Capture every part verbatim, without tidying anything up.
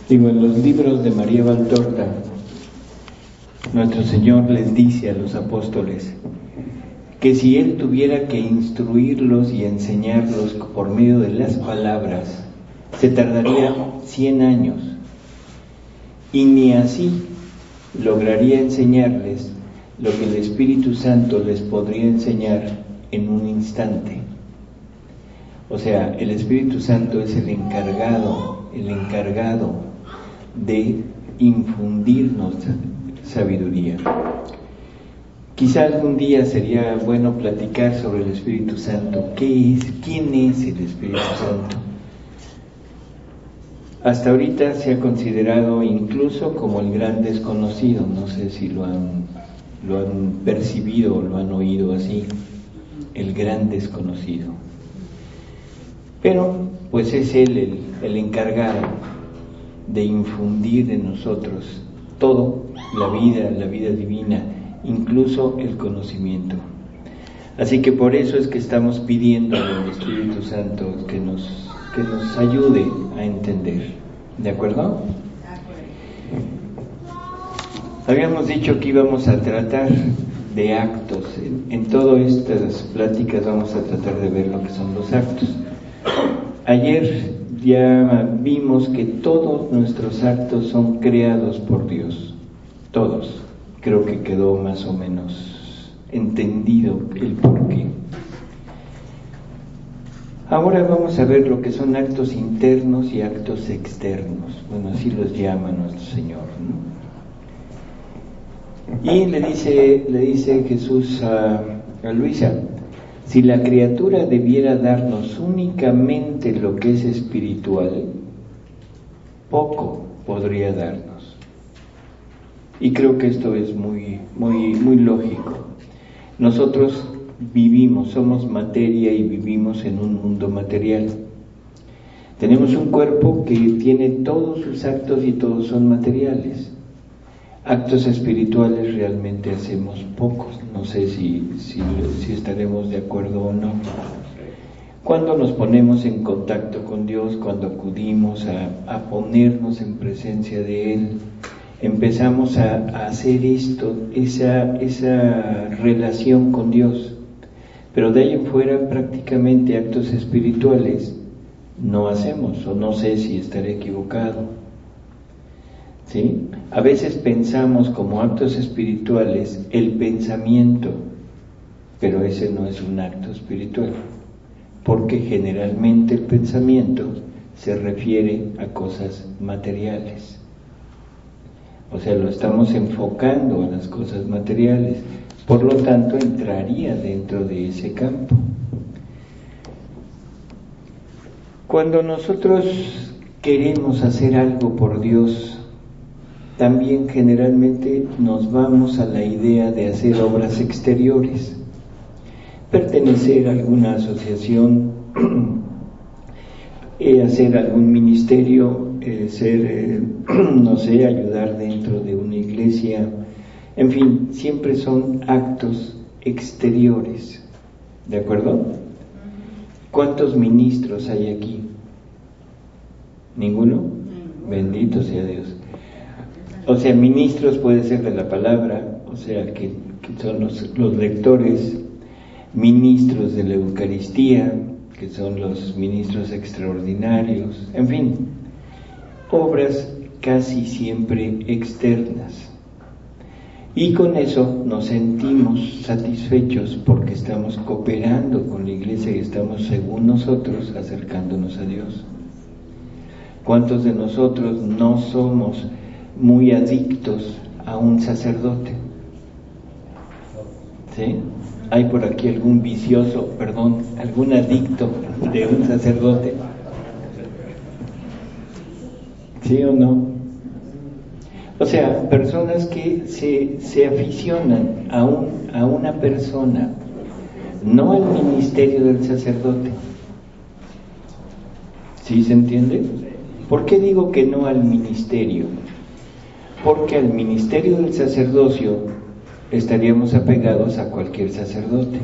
Digo, en los libros de María Valtorta, nuestro Señor les dice a los apóstoles que si Él tuviera que instruirlos y enseñarlos por medio de las palabras, se tardaría cien años, y ni así lograría enseñarles lo que el Espíritu Santo les podría enseñar en un instante. O sea, el Espíritu Santo es el encargado, el encargado de infundirnos sabiduría. Quizá algún día sería bueno platicar sobre el Espíritu Santo. ¿Qué es? ¿Quién es el Espíritu Santo? Hasta ahorita se ha considerado incluso como el gran desconocido. No sé si lo han, lo han percibido o lo han oído así. El gran desconocido. Pero pues es Él el, el encargado de infundir en nosotros todo, la vida, la vida divina, incluso el conocimiento. Así que por eso es que estamos pidiendo al Espíritu Santo que nos, que nos ayude a entender. ¿De acuerdo? Habíamos dicho que íbamos a tratar de actos. En, en todas estas pláticas vamos a tratar de ver lo que son los actos. Ayer ya vimos que todos nuestros actos son creados por Dios. Todos. Creo que quedó más o menos entendido el porqué. Ahora vamos a ver lo que son actos internos y actos externos. Bueno, así los llama nuestro Señor, ¿no? Y le dice, le dice Jesús a, a Luisa: si la criatura debiera darnos únicamente lo que es espiritual, poco podría darnos. Y creo que esto es muy, muy, muy lógico. Nosotros vivimos, somos materia y vivimos en un mundo material. Tenemos un cuerpo que tiene todos sus actos y todos son materiales. Actos espirituales realmente hacemos pocos. No sé si, si, si estaremos de acuerdo o no. Cuando nos ponemos en contacto con Dios, cuando acudimos a, a ponernos en presencia de Él, empezamos a, a hacer esto, esa, esa relación con Dios. Pero de ahí en fuera prácticamente actos espirituales no hacemos, o no sé si estaré equivocado. ¿Sí? A veces pensamos como actos espirituales el pensamiento, pero ese no es un acto espiritual, porque generalmente el pensamiento se refiere a cosas materiales. O sea, lo estamos enfocando a las cosas materiales, por lo tanto entraría dentro de ese campo. Cuando nosotros queremos hacer algo por Dios, también generalmente nos vamos a la idea de hacer obras exteriores, pertenecer a alguna asociación, eh, hacer algún ministerio, eh, ser, eh, no sé, ayudar dentro de una iglesia, en fin, siempre son actos exteriores, ¿de acuerdo? ¿Cuántos ministros hay aquí? ¿Ninguno? Bendito sea Dios. O sea, ministros puede ser de la palabra, o sea, que, que son los, los lectores, ministros de la Eucaristía, que son los ministros extraordinarios, en fin, obras casi siempre externas. Y con eso nos sentimos satisfechos porque estamos cooperando con la iglesia y estamos, según nosotros, acercándonos a Dios. ¿Cuántos de nosotros no somos muy adictos a un sacerdote? ¿Sí? ¿Hay por aquí algún vicioso, perdón, algún adicto de un sacerdote? ¿Sí o no? O sea, personas que se, se aficionan a, un, a una persona, no al ministerio del sacerdote. ¿Sí se entiende? ¿Por qué digo que no al ministerio? Porque al ministerio del sacerdocio estaríamos apegados a cualquier sacerdote.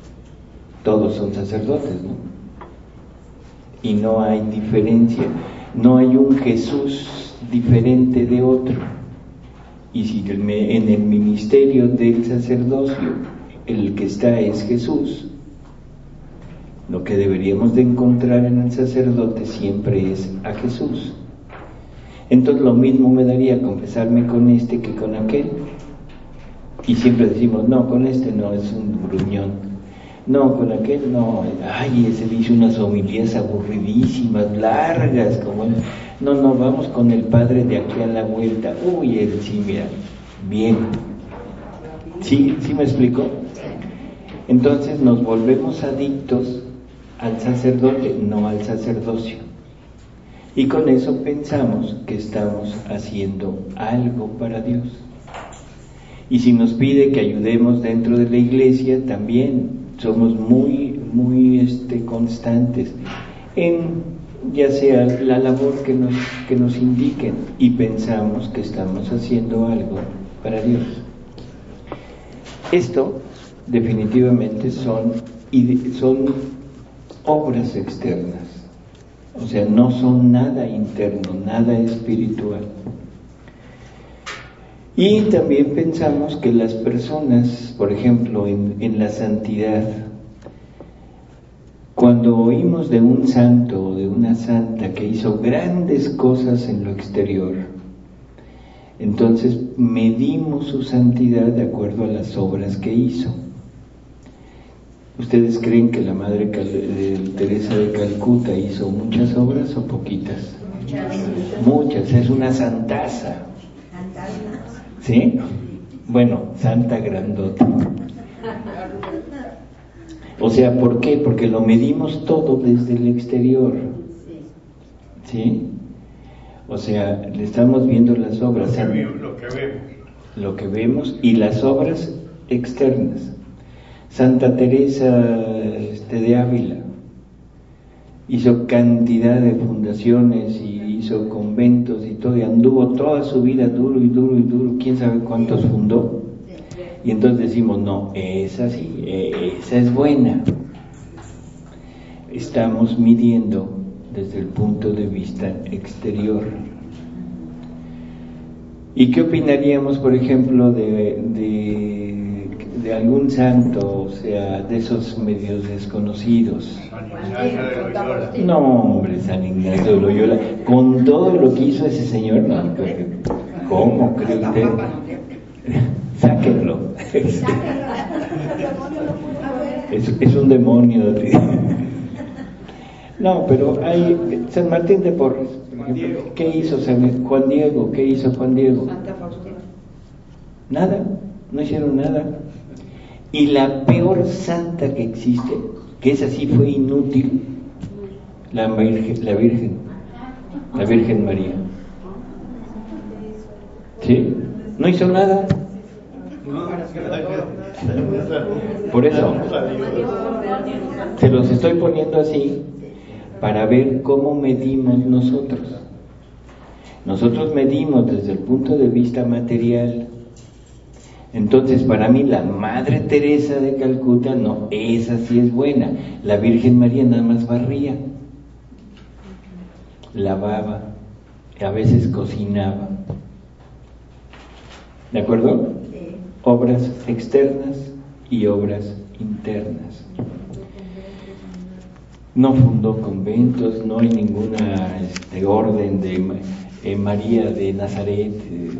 Todos son sacerdotes, ¿no? Y no hay diferencia. No hay un Jesús diferente de otro. Y si en el ministerio del sacerdocio el que está es Jesús, lo que deberíamos de encontrar en el sacerdote siempre es a Jesús. Entonces lo mismo me daría confesarme con este que con aquel. Y siempre decimos, no, con este no, es un gruñón. No, con aquel no, ay, ese dice unas homilías aburridísimas, largas, como él. No, no, vamos con el padre de aquí a la vuelta. Uy, él sí, mira, bien. ¿Sí? ¿Sí me explico? Entonces nos volvemos adictos al sacerdote, no al sacerdocio. Y con eso pensamos que estamos haciendo algo para Dios. Y si nos pide que ayudemos dentro de la iglesia, también somos muy, muy este, constantes en ya sea la labor que nos, que nos indiquen, y pensamos que estamos haciendo algo para Dios. Esto definitivamente son, son obras externas, o sea, no son nada interno, nada espiritual. Y también pensamos que las personas, por ejemplo, en, en la santidad, cuando oímos de un santo o de una santa que hizo grandes cosas en lo exterior, entonces medimos su santidad de acuerdo a las obras que hizo. ¿Ustedes creen que la Madre Teresa de Calcuta hizo muchas obras o poquitas? Muchas. Muchas, es una santaza. ¿Sí? Bueno, santa grandota. O sea, ¿por qué? Porque lo medimos todo desde el exterior. ¿Sí? O sea, le estamos viendo las obras. Lo que vemos. Lo que vemos, lo que vemos y las obras externas. Santa Teresa este, de Ávila hizo cantidad de fundaciones y hizo conventos y todo, y anduvo toda su vida duro y duro y duro, quién sabe cuántos fundó. Y entonces decimos, no, esa sí, esa es buena. Estamos midiendo desde el punto de vista exterior. ¿Y qué opinaríamos, por ejemplo, de, de, de algún santo, o sea, de esos medios desconocidos? No, hombre, San Ignacio de Loyola, con todo lo que hizo ese señor, no, ¿cómo cree usted? Sáquenlo. Es, es un demonio. No, pero hay San Martín de Porres, por ejemplo. ¿Qué hizo San Juan Diego? ¿Qué hizo Juan Diego? Santa Faustina. Nada, no hicieron nada. Y la peor santa que existe, que esa sí fue inútil, la Virgen, la Virgen, la Virgen María. ¿Sí? No hizo nada. Por eso se los estoy poniendo así para ver cómo medimos nosotros. Nosotros medimos desde el punto de vista material. Entonces, para mí la Madre Teresa de Calcuta, no, esa sí es buena. La Virgen María nada más barría, lavaba, a veces cocinaba. ¿De acuerdo? Obras externas y obras internas. No fundó conventos, no hay ninguna este, orden de eh, María de Nazaret. Eh.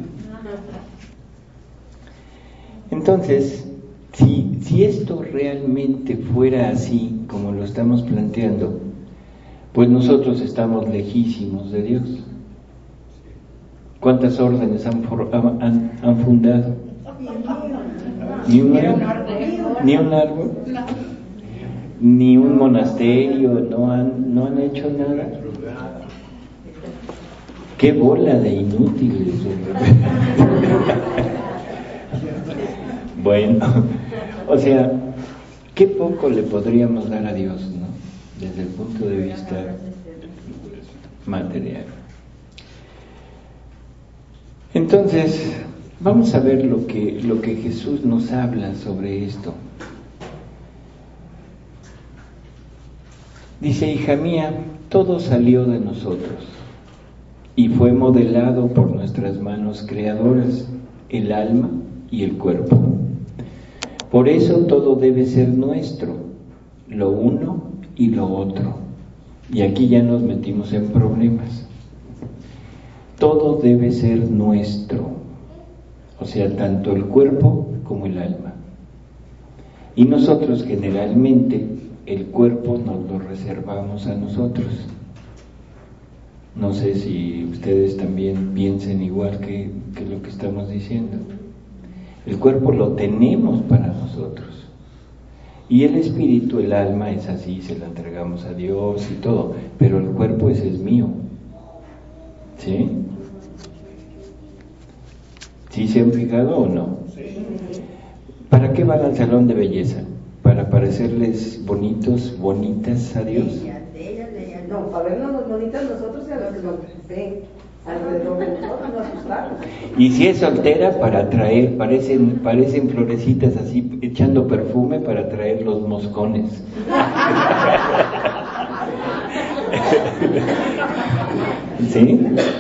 Entonces, si, si esto realmente fuera así, como lo estamos planteando, pues nosotros estamos lejísimos de Dios. ¿Cuántas órdenes han, han, han fundado? Ni un ni un árbol, ni un monasterio, no han, no han hecho nada. ¡Qué bola de inútiles! Bueno, o sea, qué poco le podríamos dar a Dios, ¿no? Desde el punto de vista material. Entonces, vamos a ver lo que, lo que Jesús nos habla sobre esto. Dice, hija mía, todo salió de nosotros. y fue modelado por nuestras manos creadoras, el alma y el cuerpo. Por eso todo debe ser nuestro, lo uno y lo otro. Y aquí ya nos metimos en problemas. Todo debe ser nuestro, o sea, tanto el cuerpo como el alma. Y nosotros generalmente el cuerpo nos lo reservamos a nosotros. No sé si ustedes también piensen igual que, que lo que estamos diciendo. El cuerpo lo tenemos para nosotros. Y el espíritu, el alma, es así, se la entregamos a Dios y todo. Pero el cuerpo ese es mío. ¿Sí? ¿Sí se han fijado o no? ¿Para qué van al salón de belleza? ¿Para parecerles bonitos, bonitas a Dios? Ella, ella, ella. No, para vernos bonitas nosotros y a los que nos ven alrededor de nosotros, no asustarnos. Y si es soltera, para atraer, parecen, parecen florecitas así, echando perfume para atraer los moscones. ¿Sí?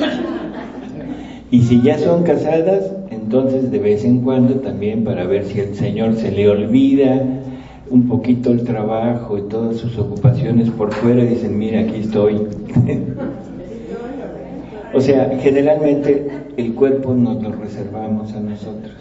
Y si ya son casadas, entonces de vez en cuando también para ver si el Señor se le olvida un poquito el trabajo y todas sus ocupaciones por fuera, dicen, mira, aquí estoy. O sea, generalmente el cuerpo nos lo reservamos a nosotros.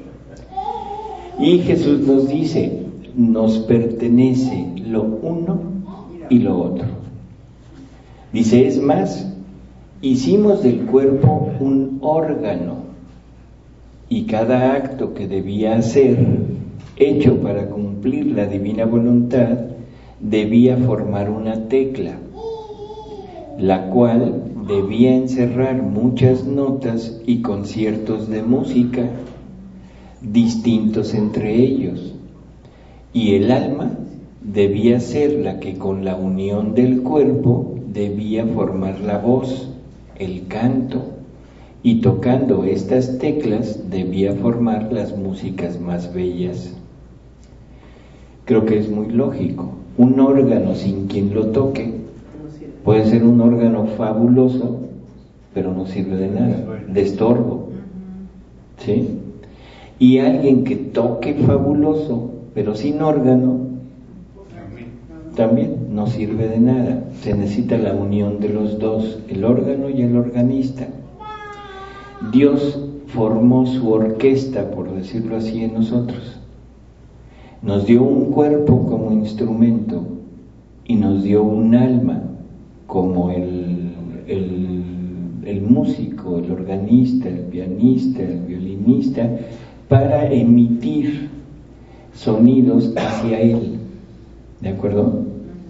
Y Jesús nos dice, nos pertenece lo uno y lo otro. Dice, es más, hicimos del cuerpo un órgano y cada acto que debía hacer, hecho para cumplir la divina voluntad, debía formar una tecla, la cual debía encerrar muchas notas y conciertos de música distintos entre ellos, y el alma debía ser la que con la unión del cuerpo debía formar la voz, el canto, y tocando estas teclas debía formar las músicas más bellas. Creo que es muy lógico. Un órgano sin quien lo toque puede ser un órgano fabuloso, pero no sirve de nada, de estorbo. ¿Sí? Y alguien que toque fabuloso, pero sin órgano, también no sirve de nada. Se necesita la unión de los dos, el órgano y el organista. Dios formó su orquesta, por decirlo así, en nosotros. Nos dio un cuerpo como instrumento y nos dio un alma como el, el, el músico, el organista, el pianista, el violinista, para emitir sonidos hacia Él. ¿De acuerdo?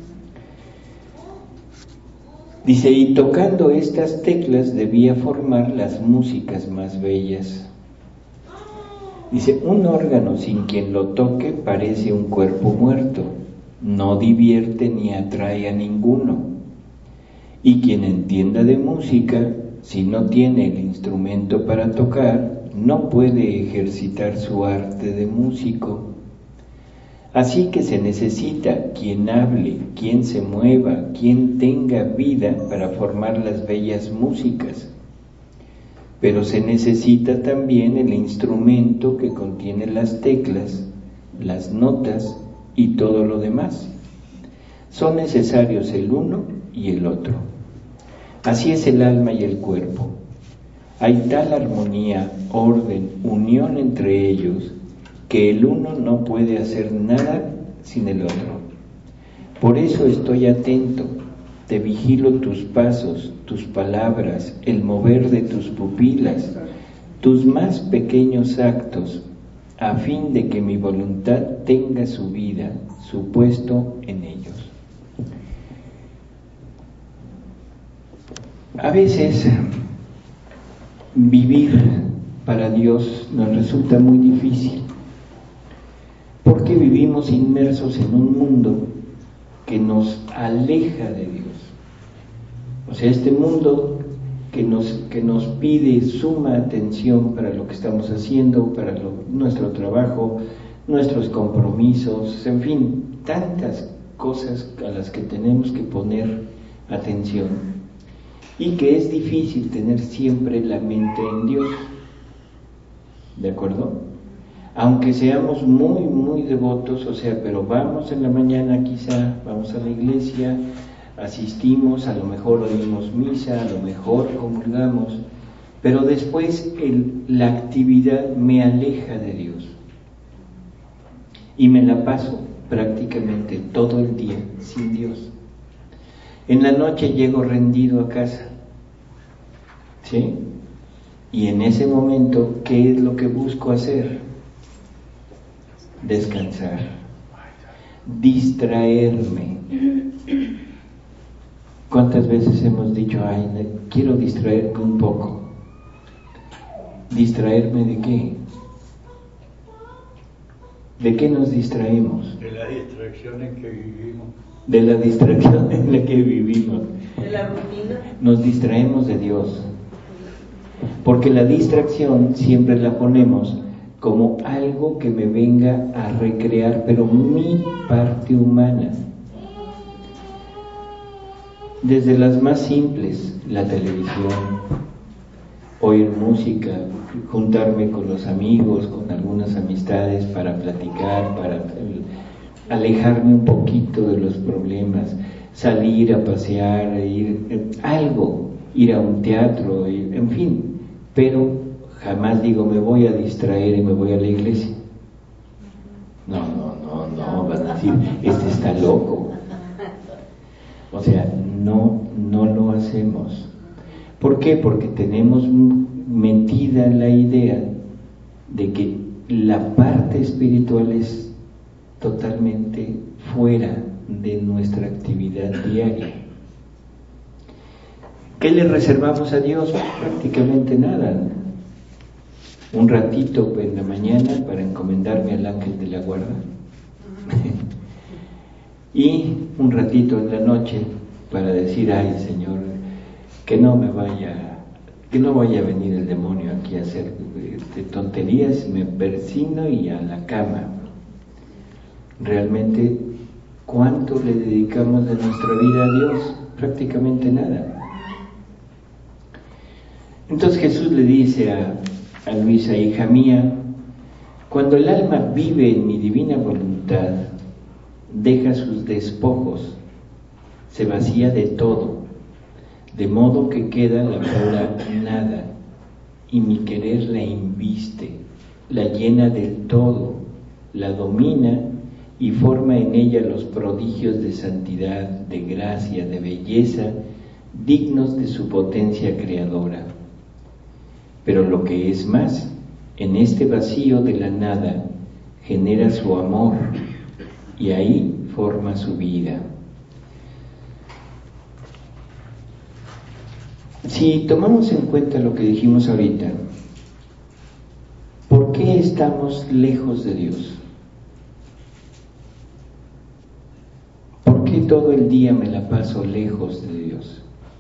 Dice, y tocando estas teclas debía formar las músicas más bellas. Dice, un órgano sin quien lo toque parece un cuerpo muerto, no divierte ni atrae a ninguno. Y quien entienda de música, si no tiene el instrumento para tocar, no puede ejercitar su arte de músico. Así que se necesita quien hable, quien se mueva, quien tenga vida para formar las bellas músicas. Pero se necesita también el instrumento que contiene las teclas, las notas y todo lo demás. Son necesarios el uno y el otro. Así es el alma y el cuerpo. Hay tal armonía, orden, unión entre ellos, que el uno no puede hacer nada sin el otro. Por eso estoy atento, te vigilo tus pasos, tus palabras, el mover de tus pupilas, tus más pequeños actos, a fin de que mi voluntad tenga su vida, su puesto en ellos. A veces vivir para Dios nos resulta muy difícil, porque vivimos inmersos en un mundo que nos aleja de Dios. O sea, este mundo que nos, que nos pide suma atención para lo que estamos haciendo, para lo, nuestro trabajo, nuestros compromisos, en fin, tantas cosas a las que tenemos que poner atención. y que es difícil tener siempre la mente en Dios. ¿De acuerdo? Aunque seamos muy, muy devotos, o sea, pero vamos en la mañana quizá, vamos a la iglesia, asistimos, a lo mejor oímos misa, a lo mejor comulgamos, pero después el, la actividad me aleja de Dios y me la paso prácticamente todo el día sin Dios. En la noche llego rendido a casa, ¿sí? Y en ese momento, ¿qué es lo que busco hacer? Descansar, distraerme. ¿Cuántas veces hemos dicho, ay, quiero distraerme un poco? ¿Distraerme de qué? ¿De qué nos distraemos? De la distracción en que vivimos. De la distracción en la que vivimos. De la rutina. Nos distraemos de Dios. Porque la distracción siempre la ponemos como algo que me venga a recrear, pero mi parte humana. Desde las más simples, la televisión, oír música, juntarme con los amigos, con algunas amistades para platicar, para alejarme un poquito de los problemas, salir a pasear, ir algo, ir a un teatro, ir, en fin, pero jamás digo me voy a distraer y me voy a la iglesia. No, no, no, no, van a decir, este está loco. O sea, no, no lo hacemos. ¿Por qué? Porque tenemos metida la idea de que la parte espiritual es totalmente fuera de nuestra actividad diaria. ¿Qué le reservamos a Dios? Prácticamente nada. Un ratito en la mañana para encomendarme al ángel de la guarda y un ratito en la noche para decir, ay Señor, que no me vaya, que no vaya a venir el demonio aquí a hacer este, tonterías, me persino y a la cama. Realmente, ¿cuánto le dedicamos de nuestra vida a Dios? Prácticamente nada. Entonces Jesús le dice a, a Luisa, hija mía, cuando el alma vive en mi divina voluntad, deja sus despojos, se vacía de todo, de modo que queda la pura nada, y mi querer la inviste, la llena del todo, la domina y forma en ella los prodigios de santidad, de gracia, de belleza, dignos de su potencia creadora. Pero lo que es más, en este vacío de la nada genera su amor y ahí forma su vida. Si tomamos en cuenta lo que dijimos ahorita, ¿por qué estamos lejos de Dios? ¿Por qué todo el día me la paso lejos de Dios?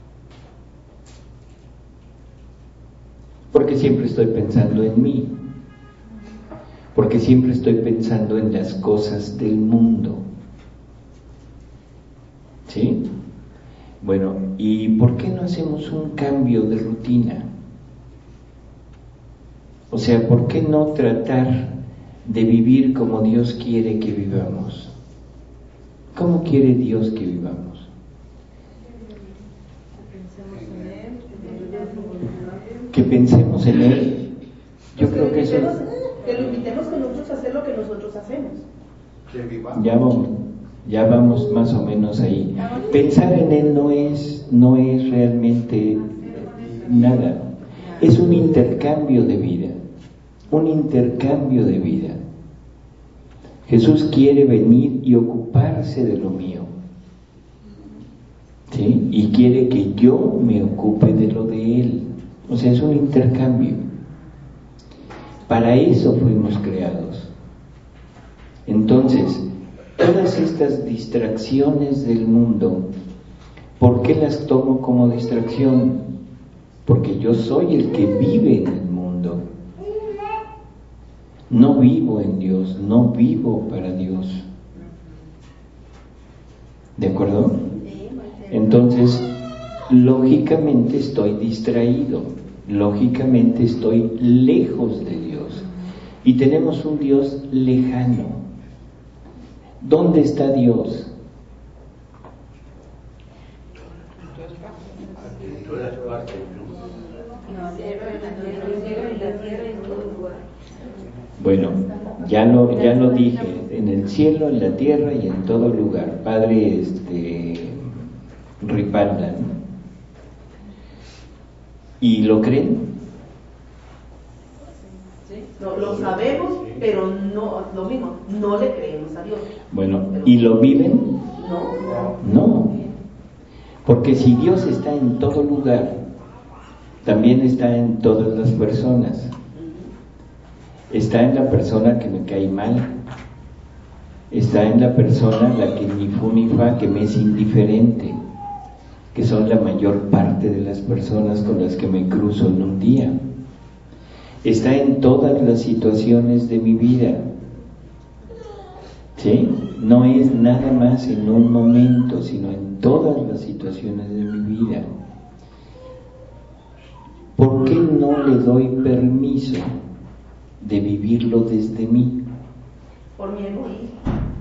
Porque siempre estoy pensando en mí, porque siempre estoy pensando en las cosas del mundo. ¿Sí? Bueno, ¿y por qué no hacemos un cambio de rutina? O sea, ¿por qué no tratar de vivir como Dios quiere que vivamos? ¿Cómo quiere Dios que vivamos? Que pensemos en Él. Yo pues creo que, que eso... Que lo invitemos con nosotros a hacer lo que nosotros hacemos. Ya vamos, ya vamos más o menos ahí. Pensar en Él no es, no es realmente nada. Es un intercambio de vida. Un intercambio de vida. Jesús quiere venir y ocuparse de lo mío. ¿Sí? Y quiere que yo me ocupe de lo de Él. O sea, es un intercambio. Para eso fuimos creados. Entonces, todas estas distracciones del mundo, ¿por qué las tomo como distracción? Porque yo soy el que vive en el mundo. No vivo en Dios, no vivo para Dios. ¿De acuerdo? Entonces, lógicamente estoy distraído, lógicamente estoy lejos de Dios. Y tenemos un Dios lejano. ¿Dónde está Dios? En todas partes, ¿no? Bueno, ya lo, ya lo dije, en el cielo, en la tierra y en todo lugar. Padre este, Ripalda, ¿no? ¿Y lo creen? No, lo sabemos, pero no, lo mismo, no le creemos a Dios. Bueno, ¿y lo viven? No, No, porque si Dios está en todo lugar, también está en todas las personas. Está en la persona que me cae mal, está en la persona la que ni fu ni fa, que me es indiferente, que son la mayor parte de las personas con las que me cruzo en un día. Está en todas las situaciones de mi vida, ¿sí? No es nada más en un momento, sino en todas las situaciones de mi vida. ¿Por qué no le doy permiso de vivirlo desde mí? por mi egoísmo.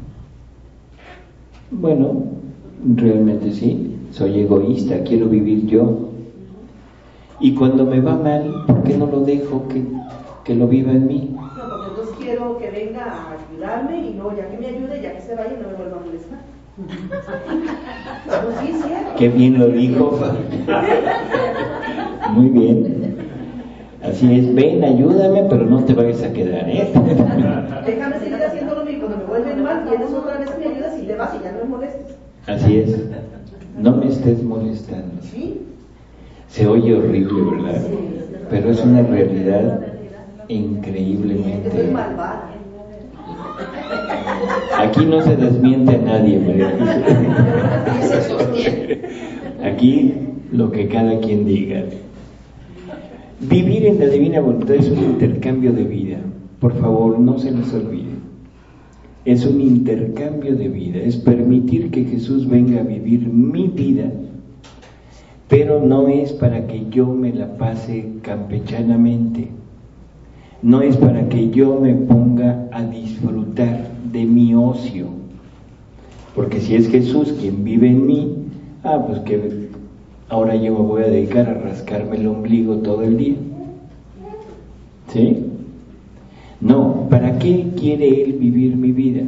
Bueno, realmente sí, soy egoísta, quiero vivir yo. Y cuando me va mal, ¿por qué no lo dejo que, que lo viva en mí? No, porque entonces quiero que venga a ayudarme y luego ya que me ayude, ya que se vaya, no me vuelva a molestar. Pues sí, cierto. Qué bien lo dijo. Muy bien. Así es, ven, ayúdame, pero no te vayas a quedar, ¿eh? Déjame seguir haciendo lo mismo. Cuando me vuelven mal, vienes otra vez, me ayudas y te vas y ya no me molestes. Así es. No me estés molestando. ¿Sí? Se oye horrible, ¿verdad? Sí. Pero es una realidad Estoy increíblemente. malvada. Aquí no se desmiente a nadie, María Jesús. Aquí lo que cada quien diga. Vivir en la divina voluntad es un intercambio de vida. Por favor, no se les olvide. Es un intercambio de vida. Es permitir que Jesús venga a vivir mi vida, pero no es para que yo me la pase campechanamente. No es para que yo me ponga a disfrutar de mi ocio. Porque si es Jesús quien vive en mí, ah, pues que ahora yo me voy a dedicar a rascarme el ombligo todo el día. ¿Sí? No, ¿para qué quiere Él vivir mi vida?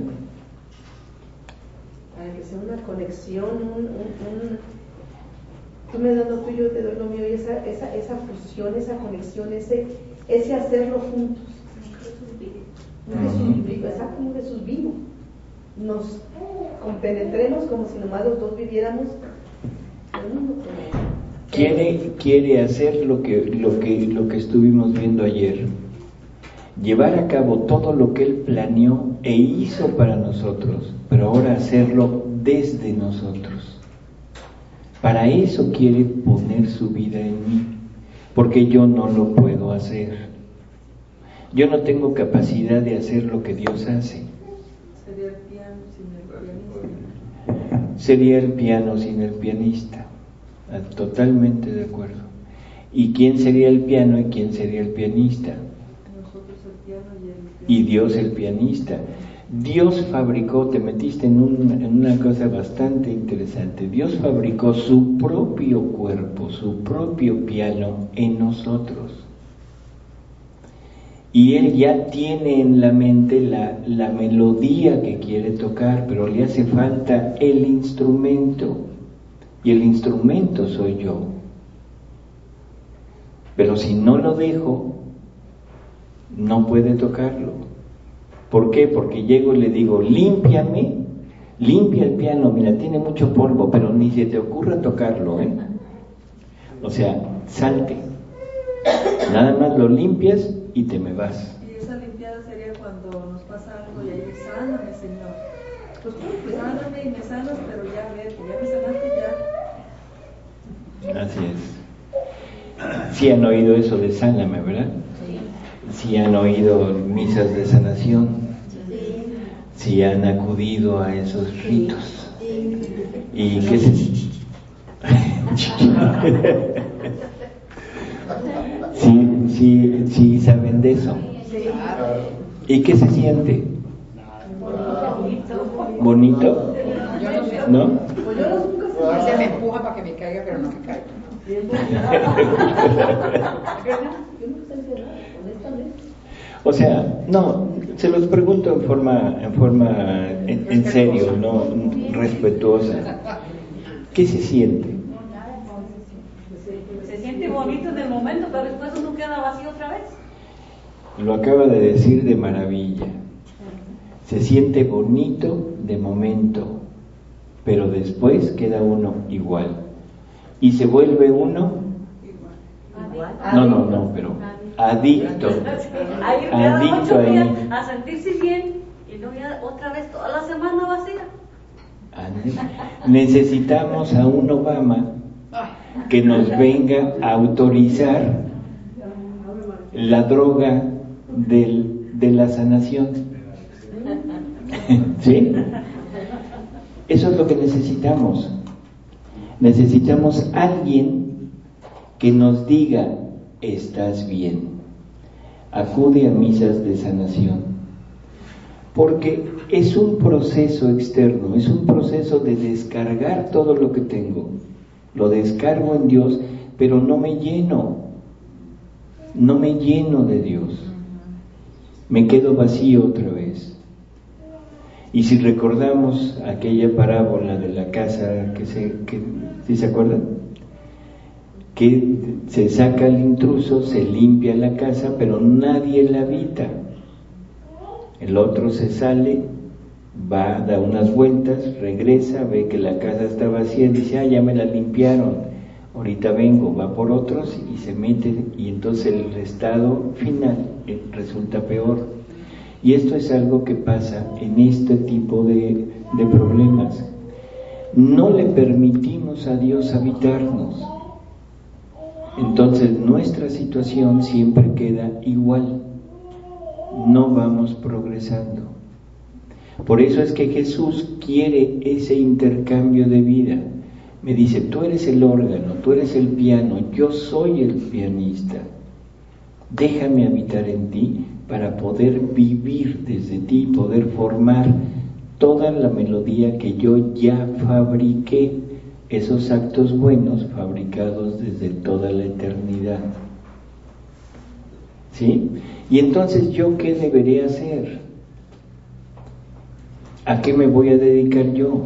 Para que sea una conexión, un, un, un... tú me das lo tuyo, te doy lo mío, y esa, esa, esa fusión, esa conexión, ese, ese hacerlo juntos. Un Jesús vivo, exacto, un Jesús vivo. Nos compenetremos como si nomás los dos viviéramos. Quiere, quiere hacer lo que, lo que, lo que estuvimos viendo ayer. Llevar a cabo todo lo que Él planeó e hizo para nosotros, pero ahora hacerlo desde nosotros. Para eso quiere poner su vida en mí, porque yo no lo puedo hacer. Yo no tengo capacidad de hacer lo que Dios hace. Sería el piano sin el pianista. Sería el piano sin el pianista. Totalmente de acuerdo. ¿Y quién sería el piano y quién sería el pianista? Nosotros el piano y el pianista. Y Dios el pianista. Dios fabricó, te metiste en, un, en una cosa bastante interesante. Dios fabricó su propio cuerpo, su propio piano en nosotros. Y Él ya tiene en la mente la, la melodía que quiere tocar, pero le hace falta el instrumento. Y el instrumento soy yo. Pero si no lo dejo, no puede tocarlo. ¿Por qué? Porque llego y le digo, límpiame, limpia el piano, mira, tiene mucho polvo, pero ni se te ocurra tocarlo, ¿eh? O sea, salte. Nada más lo limpias y te me vas. Y esa limpiada sería cuando nos pasa algo y ahí, sáname, Señor. Pues pues sáname y me sanas, pero ya ves, ya me sanaste, ya. Así es. Sí han oído eso de sáname, ¿verdad? Sí han oído misas de sanación. Sí han acudido a esos ritos. ¿Y qué se... Sí, sí, sí saben de eso. ¿Y qué se siente? ¿Bonito? ¿No? Se me empuja para que me caiga, pero no me caiga. O sea, no, se los pregunto en forma, en forma, en, en serio, no respetuosa. ¿Qué se siente? Se siente bonito en el momento, pero después uno queda vacío otra vez. Lo acaba de decir de maravilla. Se siente bonito de momento, pero después queda uno igual. Y se vuelve uno, no, no, no, pero adicto. Ahí queda Adicto ocho ahí. días a sentirse bien y luego ya otra vez toda la semana vacía. Ande. Necesitamos a un Obama que nos venga a autorizar la droga del, de la sanación. ¿Sí? Eso es lo que necesitamos. Necesitamos alguien que nos diga: estás bien, acude a misas de sanación. Porque es un proceso externo, es un proceso de descargar todo lo que tengo. Lo descargo en Dios, pero no me lleno, no me lleno de Dios. Me quedo vacío otra vez. Y si recordamos aquella parábola de la casa, que se, que, ¿sí se acuerdan? Que se saca el intruso, se limpia la casa, pero nadie la habita. El otro se sale, va, da unas vueltas, regresa, ve que la casa está vacía, dice: ah, ya me la limpiaron, ahorita vengo, va por otros y se mete, y entonces el estado final resulta peor. Y esto es algo que pasa en este tipo de, de problemas. No le permitimos a Dios habitarnos. Entonces nuestra situación siempre queda igual. No vamos progresando. Por eso es que Jesús quiere ese intercambio de vida. Me dice: tú eres el órgano, tú eres el piano, yo soy el pianista. Déjame habitar en ti para poder vivir desde ti, poder formar toda la melodía que yo ya fabriqué, esos actos buenos fabricados desde toda la eternidad. ¿Sí? Y entonces, ¿yo qué debería hacer? ¿A qué me voy a dedicar yo?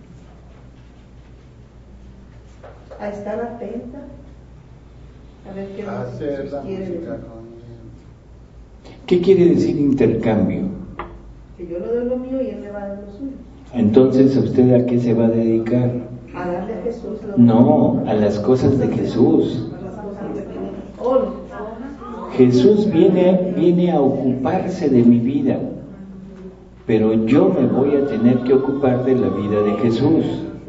A estar atenta, a ver qué hacer la quiere decir. música con ¿Qué quiere decir intercambio? Que yo le doy lo mío y él me va a dar lo suyo. Entonces, ¿a usted a qué se va a dedicar? A darle a Jesús lo No, a las cosas de Jesús. a las cosas que tiene. Oh, no. Jesús viene, viene a ocuparse de mi vida, pero yo me voy a tener que ocupar de la vida de Jesús.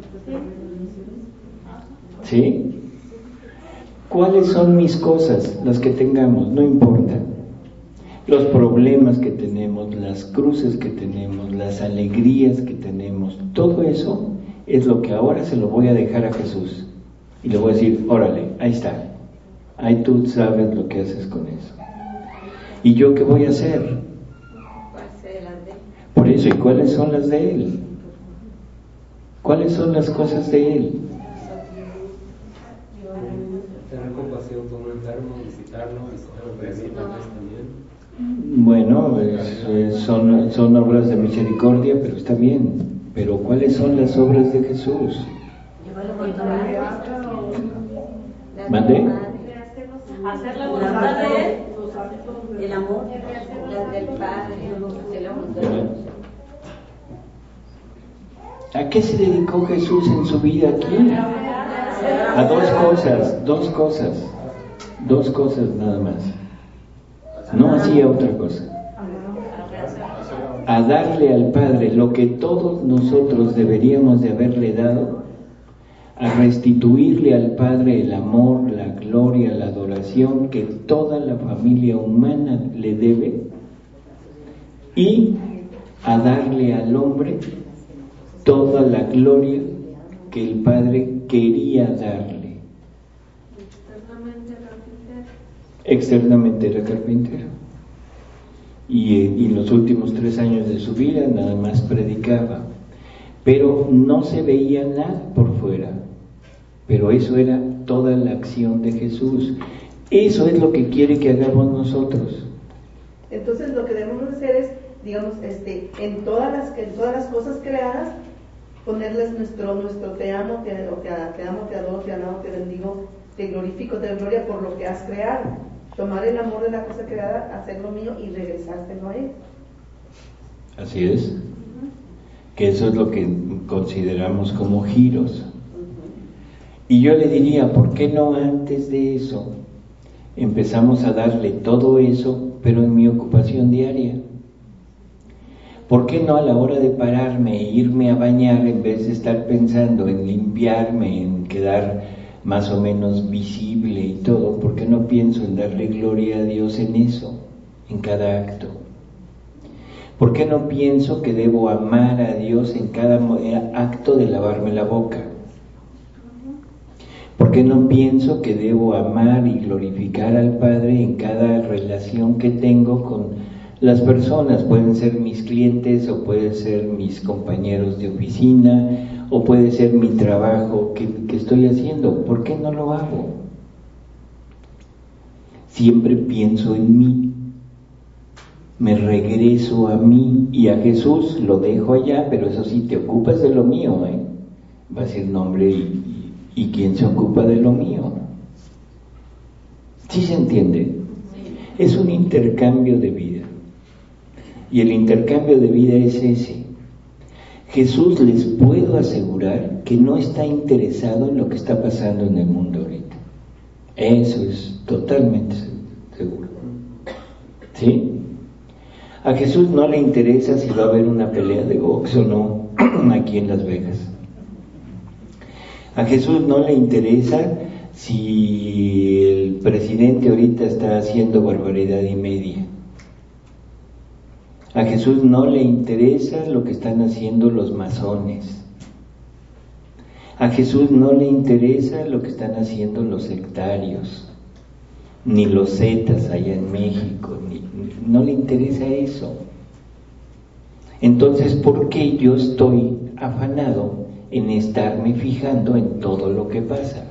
¿Sí? ¿Cuáles son mis cosas? Las que tengamos, no importa. Los problemas que tenemos, las cruces que tenemos, las alegrías que tenemos, todo eso es lo que ahora se lo voy a dejar a Jesús. Y le voy a decir: órale, ahí está. Ahí tú sabes lo que haces con eso. ¿Y yo qué voy a hacer? Por eso, ¿y cuáles son las de Él? ¿Cuáles son las cosas de Él? Tener compasión con un enfermo, visitarlo, visitarlo también. Bueno, es, es, son, son obras de misericordia, pero está bien. Pero ¿cuáles son las obras de Jesús? ¿Mandé? Hacer la voluntad de Él. El amor, la del Padre, el amor. ¿A qué se dedicó Jesús en su vida aquí? A dos cosas, dos cosas, dos cosas nada más. No hacía otra cosa. A darle al Padre lo que todos nosotros deberíamos de haberle dado, a restituirle al Padre el amor, la gloria, la adoración que toda la familia humana le debe, y a darle al hombre toda la gloria que el Padre quería darle. Externamente era carpintero. Y, y en los últimos tres años de su vida nada más predicaba. Pero no se veía nada por fuera. Pero eso era toda la acción de Jesús. Eso es lo que quiere que hagamos nosotros. Entonces lo que debemos hacer es, digamos, este, en todas las, en todas las cosas creadas, ponerles nuestro, nuestro te amo, te, te, te amo, te adoro, te alabo, te bendigo, te glorifico, te doy gloria por lo que has creado. Tomar el amor de la cosa creada, hacerlo mío y regresárselo a Él. Así es. Que eso es lo que consideramos como giros. Y yo le diría, ¿por qué no antes de eso empezamos a darle todo eso, pero en mi ocupación diaria? ¿Por qué no a la hora de pararme e irme a bañar, en vez de estar pensando en limpiarme, en quedar más o menos visible y todo, por qué no pienso en darle gloria a Dios en eso, en cada acto? ¿Por qué no pienso que debo amar a Dios en cada acto de lavarme la boca? ¿Por qué no pienso que debo amar y glorificar al Padre en cada relación que tengo con las personas? Pueden ser mis clientes, o pueden ser mis compañeros de oficina, o puede ser mi trabajo que, que estoy haciendo. ¿Por qué no lo hago? Siempre pienso en mí, me regreso a mí y a Jesús, lo dejo allá, pero eso sí, te ocupas de lo mío, ¿eh? Va a ser nombre y ¿Y quién se ocupa de lo mío? ¿Sí se entiende? Sí. Es un intercambio de vida. Y el intercambio de vida es ese. Jesús, les puedo asegurar que no está interesado en lo que está pasando en el mundo ahorita. Eso es totalmente seguro. ¿Sí? A Jesús no le interesa si va a haber una pelea de box o no aquí en Las Vegas. A Jesús no le interesa si el presidente ahorita está haciendo barbaridad y media. A Jesús no le interesa lo que están haciendo los masones. A Jesús no le interesa lo que están haciendo los sectarios, ni los zetas allá en México, ni, no le interesa eso. Entonces, ¿por qué yo estoy afanado en estarme fijando en todo lo que pasa?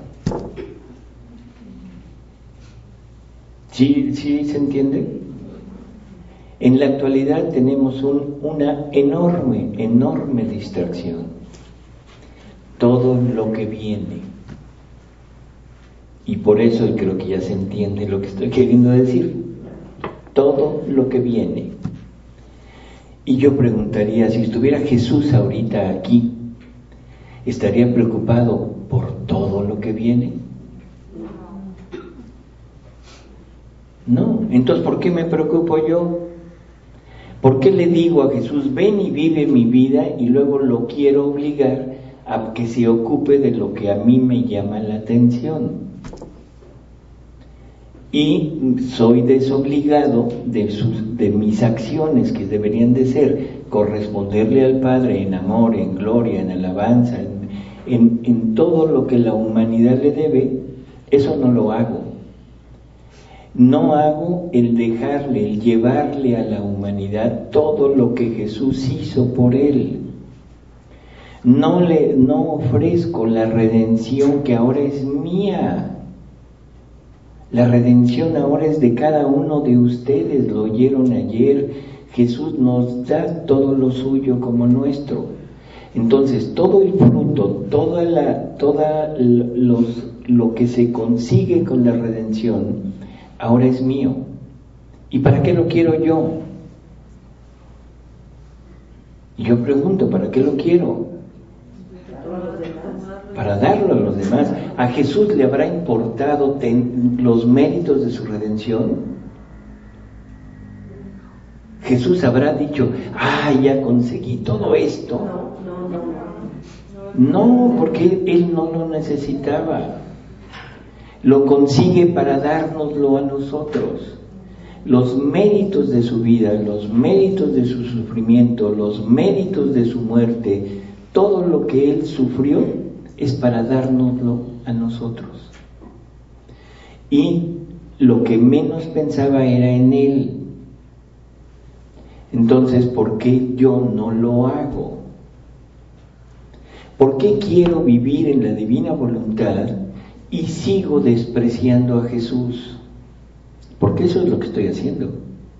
¿Sí, sí se entiende? En la actualidad tenemos un, una enorme, enorme distracción. Todo lo que viene. Y por eso creo que ya se entiende lo que estoy queriendo decir. Todo lo que viene. Y yo preguntaría, si estuviera Jesús ahorita aquí, ¿estaría preocupado por todo lo que viene? No. Entonces, ¿por qué me preocupo yo? ¿Por qué le digo a Jesús, ven y vive mi vida, y luego lo quiero obligar a que se ocupe de lo que a mí me llama la atención? Y soy desobligado de, sus, de mis acciones, que deberían de ser corresponderle al Padre en amor, en gloria, en alabanza, en, en, en todo lo que la humanidad le debe. Eso no lo hago. No hago el dejarle, el llevarle a la humanidad todo lo que Jesús hizo por él. No le, no ofrezco la redención que ahora es mía. La redención ahora es de cada uno de ustedes, lo oyeron ayer. Jesús nos da todo lo suyo como nuestro. Entonces, todo el fruto, toda la, toda los, lo que se consigue con la redención, ahora es mío. ¿Y para qué lo quiero yo? Y yo pregunto, ¿para qué lo quiero? Para darlo a los demás. ¿A Jesús le habrá importado ten, los méritos de su redención? Jesús habrá dicho, ah, ya conseguí todo esto. No, no, no, no. No, porque Él no lo necesitaba. Lo consigue para dárnoslo a nosotros. Los méritos de su vida, los méritos de su sufrimiento, los méritos de su muerte, todo lo que Él sufrió es para dárnoslo a nosotros. Y lo que menos pensaba era en Él. Entonces, ¿por qué yo no lo hago? ¿Por qué quiero vivir en la divina voluntad y sigo despreciando a Jesús? Porque eso es lo que estoy haciendo.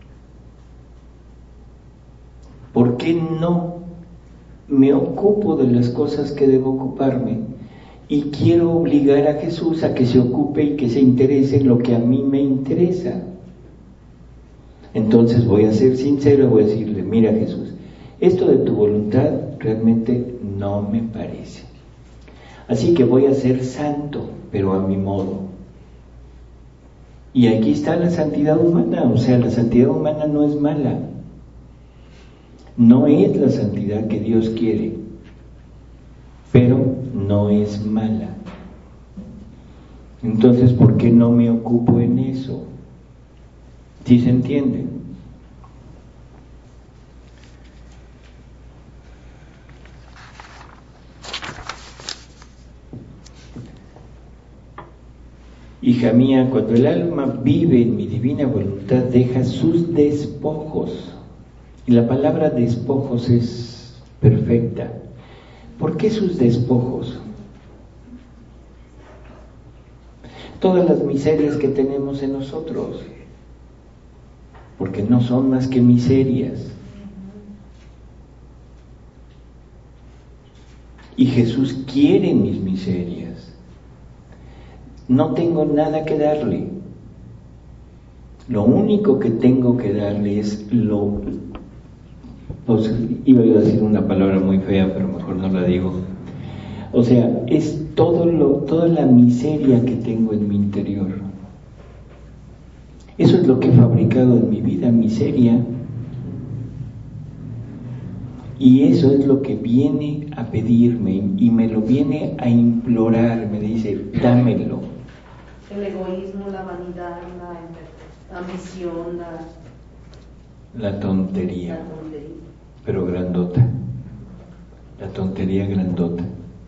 ¿Por qué no me ocupo de las cosas que debo ocuparme y quiero obligar a Jesús a que se ocupe y que se interese en lo que a mí me interesa? Entonces voy a ser sincero, voy a decirle, mira Jesús, esto de tu voluntad realmente no me parece. Así que voy a ser santo, pero a mi modo. Y aquí está la santidad humana, o sea, la santidad humana no es mala. No es la santidad que Dios quiere, pero no es mala. Entonces, ¿por qué no me ocupo en eso? ¿Sí se entiende? Hija mía, cuando el alma vive en mi divina voluntad, deja sus despojos. Y la palabra despojos es perfecta. ¿Por qué sus despojos? Todas las miserias que tenemos en nosotros, porque no son más que miserias. Y Jesús quiere mis miserias. No tengo nada que darle. Lo único que tengo que darle es lo... Pues, iba a decir una palabra muy fea, pero mejor no la digo. O sea, es todo lo, toda la miseria que tengo en mi interior. Eso es lo que he fabricado en mi vida, miseria. Y eso es lo que viene a pedirme y me lo viene a implorar, me dice, dámelo. El egoísmo, la vanidad, la ambición, la, la tontería. la tontería. Pero grandota, la tontería grandota,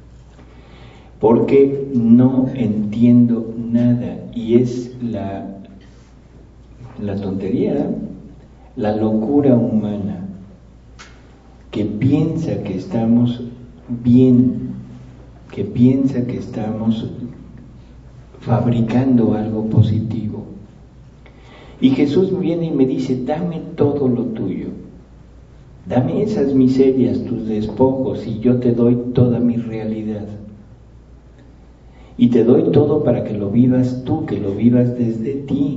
porque no entiendo nada y es la, la tontería, la locura humana que piensa que estamos bien, que piensa que estamos fabricando algo positivo. Y Jesús viene y me dice, dame todo lo tuyo. Dame esas miserias, tus despojos, y yo te doy toda mi realidad. Y te doy todo para que lo vivas tú, que lo vivas desde ti.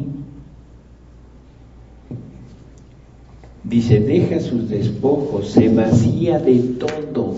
Dice, deja sus despojos, se vacía de todo,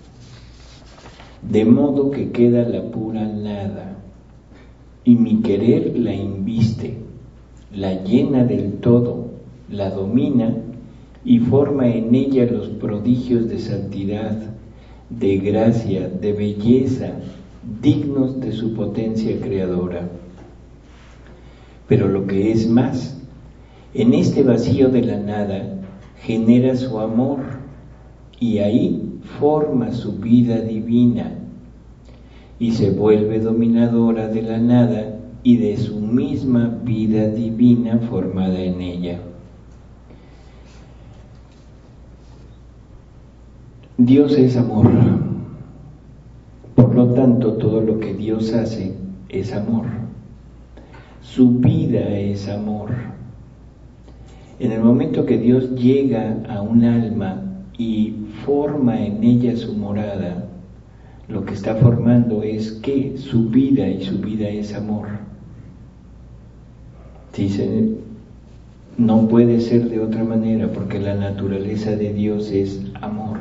de modo que queda la pura nada. Y mi querer la inviste, la llena del todo, la domina y forma en ella los prodigios de santidad, de gracia, de belleza, dignos de su potencia creadora. Pero lo que es más, en este vacío de la nada genera su amor y ahí forma su vida divina y se vuelve dominadora de la nada y de su misma vida divina formada en ella. Dios es amor, por lo tanto todo lo que Dios hace es amor, su vida es amor. En el momento que Dios llega a un alma y forma en ella su morada, lo que está formando es que su vida y su vida es amor. Dice, no puede ser de otra manera porque la naturaleza de Dios es amor.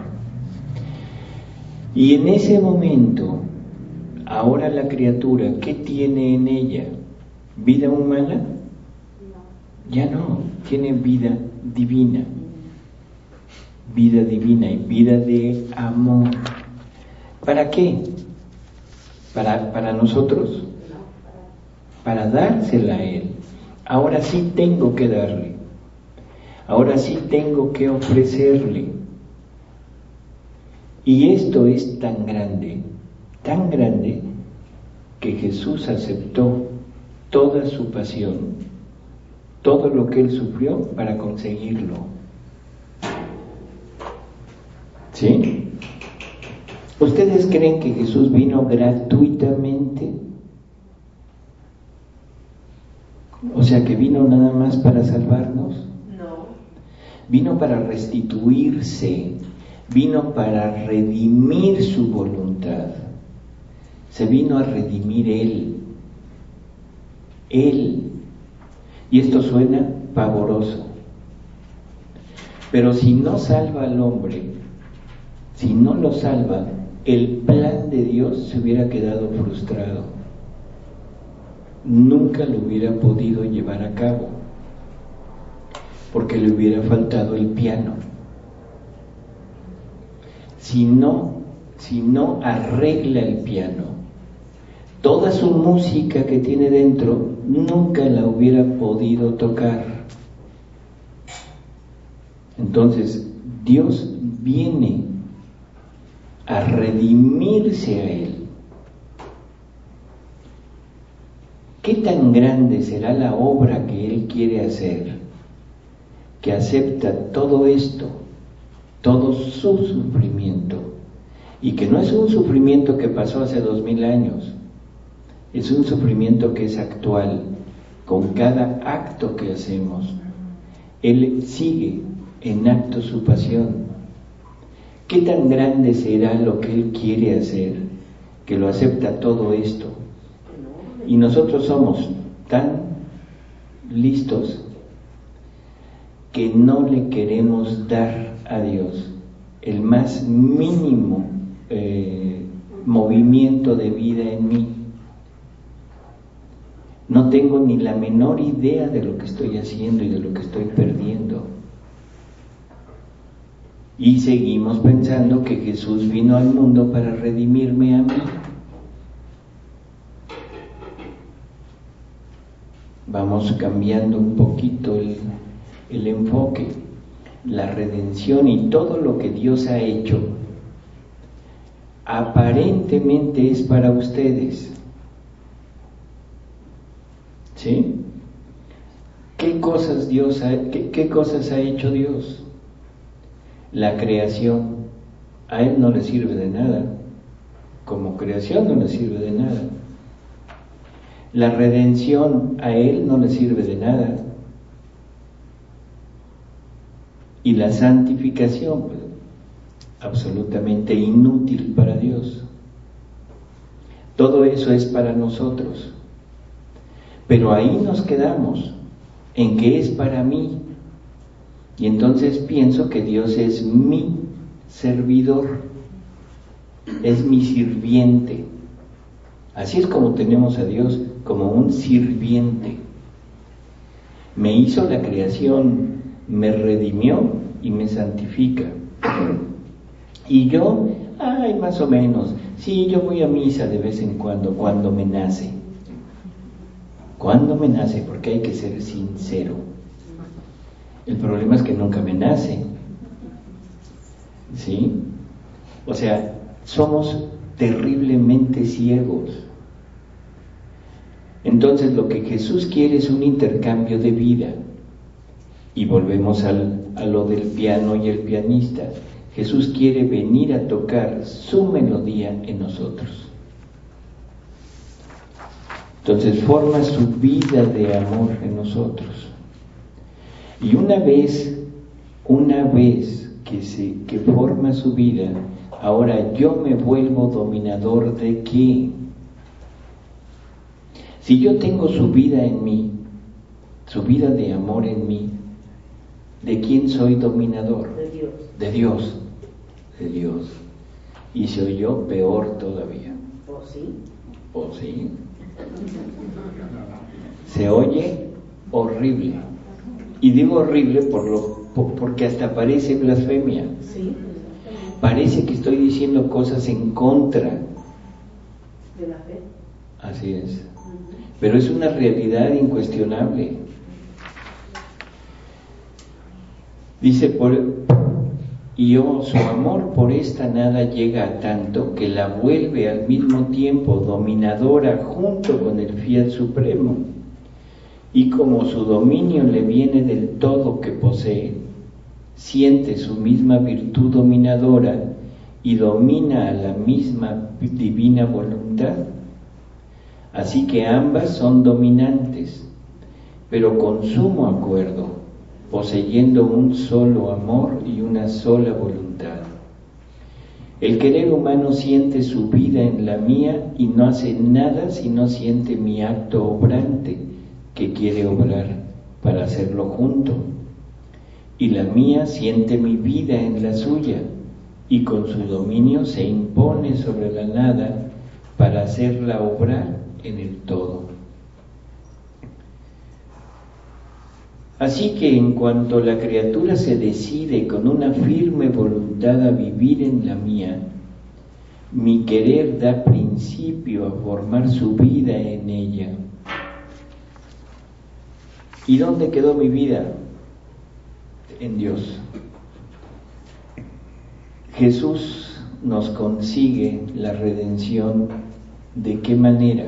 Y en ese momento, ahora la criatura, ¿qué tiene en ella? ¿Vida humana? Ya no, tiene vida divina. Vida divina y vida de amor. ¿Para qué? ¿Para, para nosotros? Para dársela a Él. Ahora sí tengo que darle. Ahora sí tengo que ofrecerle. Y esto es tan grande, tan grande, que Jesús aceptó toda su pasión todo lo que Él sufrió para conseguirlo. ¿Sí? ¿Ustedes creen que Jesús vino gratuitamente? O sea, que vino nada más para salvarnos. No. Vino para restituirse, vino para redimir su voluntad. Se vino a redimir Él. Él. Y esto suena pavoroso. Pero si no salva al hombre, si no lo salva, el plan de Dios se hubiera quedado frustrado. Nunca lo hubiera podido llevar a cabo, porque le hubiera faltado el piano. Si no, si no arregla el piano, toda su música que tiene dentro nunca la hubiera podido tocar. Entonces, Dios viene a redimirse a Él. ¿Qué tan grande será la obra que Él quiere hacer, que acepta todo esto, todo su sufrimiento, y que no es un sufrimiento que pasó hace dos mil años, es un sufrimiento que es actual, con cada acto que hacemos? Él sigue en acto su pasión. ¿Qué tan grande será lo que Él quiere hacer, que lo acepta todo esto? Y nosotros somos tan listos que no le queremos dar a Dios el más mínimo eh, movimiento de vida en mí. No tengo ni la menor idea de lo que estoy haciendo y de lo que estoy perdiendo. Y seguimos pensando que Jesús vino al mundo para redimirme a mí. Vamos cambiando un poquito el, el enfoque. La redención y todo lo que Dios ha hecho aparentemente es para ustedes. ¿Sí? ¿Qué cosas Dios ha, qué, qué cosas ha hecho Dios? La creación a Él no le sirve de nada. Como creación no le sirve de nada. La redención a Él no le sirve de nada. Y la santificación, pues, absolutamente inútil para Dios. Todo eso es para nosotros. Pero ahí nos quedamos, en que es para mí. Y entonces pienso que Dios es mi servidor, es mi sirviente. Así es como tenemos a Dios, como un sirviente. Me hizo la creación, me redimió y me santifica. Y yo, ay, más o menos, sí, yo voy a misa de vez en cuando, cuando me nace. Cuando me nace, porque hay que ser sincero. El problema es que nunca me nace. ¿Sí? O sea, somos terriblemente ciegos. Entonces lo que Jesús quiere es un intercambio de vida. Y volvemos al, a lo del piano y el pianista. Jesús quiere venir a tocar su melodía en nosotros. Entonces forma su vida de amor en nosotros. Y una vez, una vez que, se, que forma su vida, ahora yo me vuelvo dominador de ¿qué? Si yo tengo su vida en mí, su vida de amor en mí, ¿de quién soy dominador? De Dios. De Dios, de Dios. Y se oyó peor todavía. ¿O sí? ¿O sí? Se oye horrible. Y digo horrible por lo, por, porque hasta parece blasfemia. Sí. Parece que estoy diciendo cosas en contra. De la fe. Así es. Pero es una realidad incuestionable. Dice, por, y oh, su amor por esta nada llega a tanto que la vuelve al mismo tiempo dominadora junto con el fiat supremo. y como su dominio le viene del todo que posee, siente su misma virtud dominadora y domina a la misma divina voluntad. Así que ambas son dominantes, pero con sumo acuerdo, poseyendo un solo amor y una sola voluntad. El querer humano siente su vida en la mía y no hace nada si no siente mi acto obrante que quiere obrar para hacerlo junto. Y la mía siente mi vida en la suya y con su dominio se impone sobre la nada para hacerla obrar en el todo. Así que en cuanto la criatura se decide con una firme voluntad a vivir en la mía, mi querer da principio a formar su vida en ella. ¿Y dónde quedó mi vida? En Dios. Jesús nos consigue la redención. ¿De qué manera?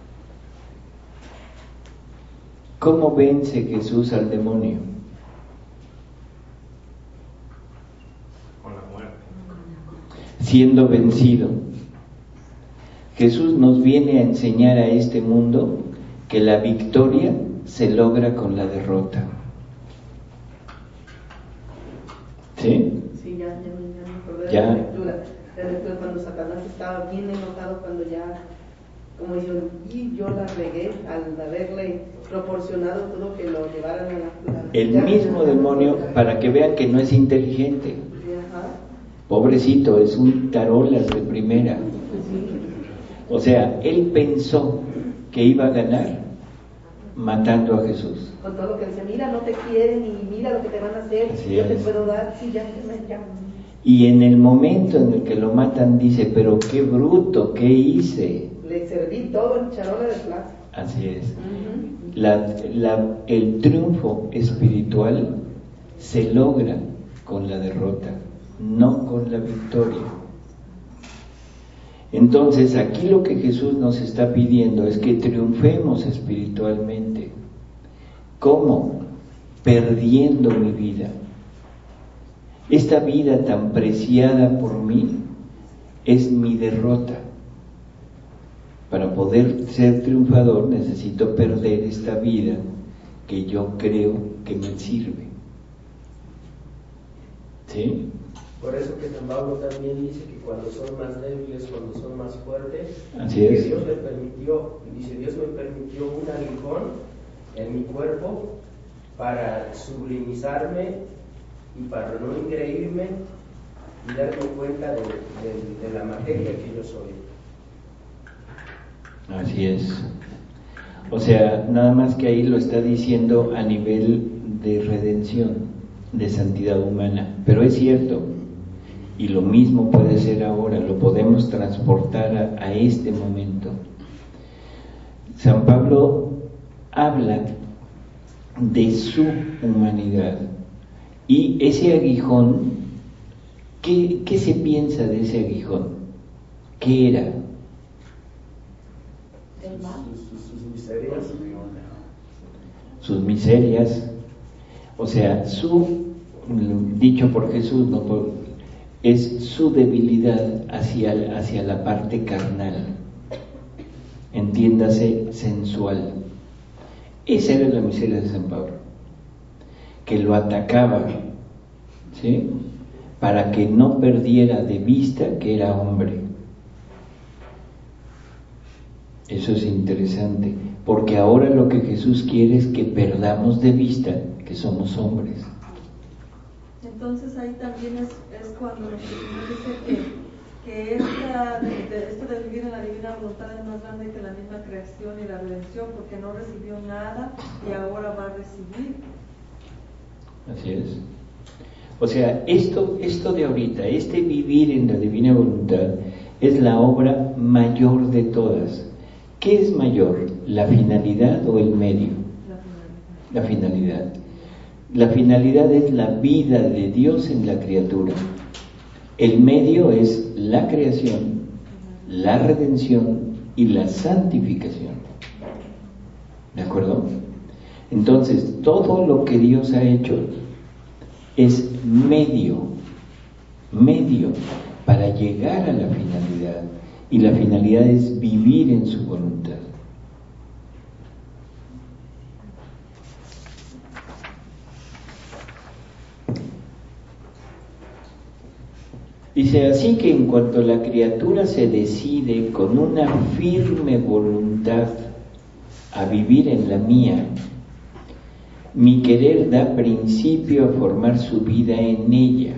¿Cómo vence Jesús al demonio? Con la muerte. Siendo vencido. Jesús nos viene a enseñar a este mundo que la victoria se logra con la derrota. ¿Sí? Sí, ya, ya, ya me acordé de Ya. la lectura. La lectura cuando Satanás estaba bien enojado, cuando ya, como dijeron, y yo la regué al haberle proporcionado todo que lo llevaran a la... la El ya, mismo ya, demonio, ya, para que vean que no es inteligente. Ajá. Pobrecito, es un tarolas de primera. Sí. O sea, él pensó que iba a ganar matando a Jesús. Con todo lo que decía, mira, no te quieren y mira lo que te van a hacer, Así yo te es. puedo dar, sí, ya, ya, ya. Y en el momento en el que lo matan dice, pero qué bruto, ¿qué hice? Le serví todo en charola de plata. Así es. Uh-huh. La, la, el triunfo espiritual se logra con la derrota, no con la victoria. Entonces aquí lo que Jesús nos está pidiendo es que triunfemos espiritualmente. ¿Cómo? Perdiendo mi vida. Esta vida tan preciada por mí es mi derrota. Para poder ser triunfador necesito perder esta vida que yo creo que me sirve. ¿Sí? Por eso que San Pablo también dice que cuando son más débiles, cuando son más fuertes, Así que es. Dios me permitió, dice Dios me permitió un aguijón en mi cuerpo para sublimizarme y para no engreírme y darme cuenta de, de, de la materia que yo soy. Así es. O sea, nada más que ahí lo está diciendo a nivel de redención, de santidad humana. Pero es cierto, y lo mismo puede ser ahora, lo podemos transportar a, a este momento. San Pablo habla de su humanidad y ese aguijón, ¿qué, qué se piensa de ese aguijón? ¿Qué era? Sus, sus, sus miserias. Sus miserias, o sea, su, dicho por Jesús, no por, es su debilidad hacia, hacia la parte carnal, entiéndase, sensual. Esa era la miseria de San Pablo, que lo atacaba, ¿sí? Para que no perdiera de vista que era hombre. Eso es interesante, porque ahora lo que Jesús quiere es que perdamos de vista que somos hombres. Entonces ahí también es, es cuando el Señor dice que, que esta, de, de, esto de vivir en la divina voluntad es más grande que la misma creación y la redención, porque no recibió nada y ahora va a recibir. Así es. O sea, esto, esto de ahorita, este vivir en la divina voluntad, es la obra mayor de todas. ¿Qué es mayor, la finalidad o el medio? La finalidad. La finalidad es la vida de Dios en la criatura. El medio es la creación, la redención y la santificación. ¿De acuerdo? Entonces, todo lo que Dios ha hecho es medio, medio para llegar a la finalidad. Y la finalidad es vivir en su voluntad. Dice, así que en cuanto la criatura se decide con una firme voluntad a vivir en la mía, mi querer da principio a formar su vida en ella.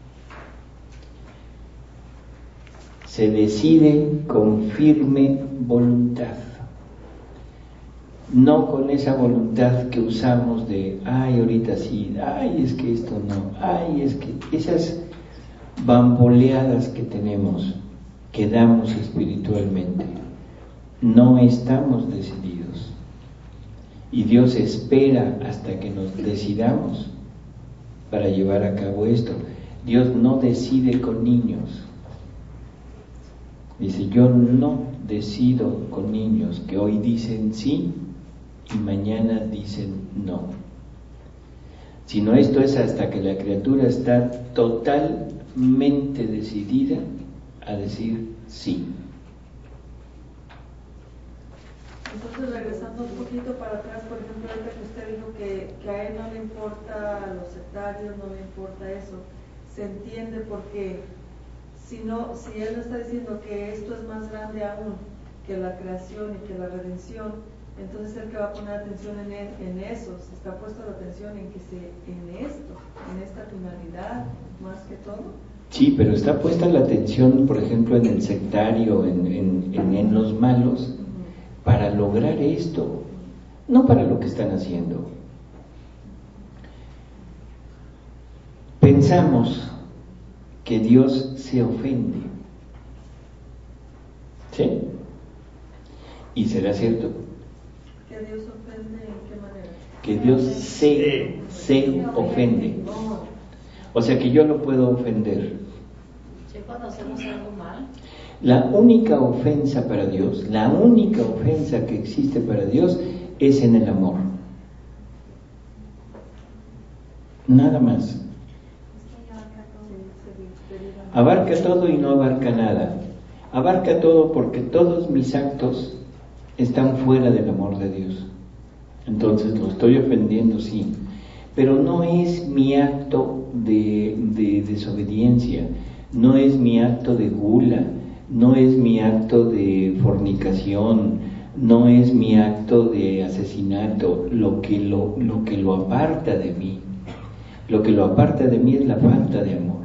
Se decide con firme voluntad, no con esa voluntad que usamos de, ay, ahorita sí, ay, es que esto no, ay, es que esas bamboleadas que tenemos, que damos espiritualmente, no estamos decididos. Y Dios espera hasta que nos decidamos para llevar a cabo esto. Dios no decide con niños. Dice, yo no decido con niños que hoy dicen sí y mañana dicen no. Sino esto es hasta que la criatura está totalmente decidida a decir sí. Entonces, regresando un poquito para atrás, por ejemplo, ahorita que usted dijo que, que a él no le importa a los sectarios, no le importa eso, se entiende porque si no, si él no está diciendo que esto es más grande aún que la creación y que la redención, entonces el que va a poner atención en, él, en eso, se está puesto la atención en que se, en esto, en esta finalidad, más que todo. Sí, pero está puesta la atención, por ejemplo, en el sectario, en, en, en, en los malos, para lograr esto, no para lo que están haciendo. Pensamos que Dios se ofende, ¿sí? ¿Y será cierto? ¿Que Dios ofende en qué manera? Que Dios se, se ofende. O sea que yo lo puedo ofender. Sí, cuando hacemos algo mal. La única ofensa para Dios, la única ofensa que existe para Dios es en el amor. Nada más. Abarca todo y no abarca nada. Abarca todo porque todos mis actos están fuera del amor de Dios. Entonces lo estoy ofendiendo, sí. Pero no es mi acto de, de desobediencia, no es mi acto de gula, no es mi acto de fornicación, no es mi acto de asesinato, lo que lo, lo que lo aparta de mí. Lo que lo aparta de mí es la falta de amor.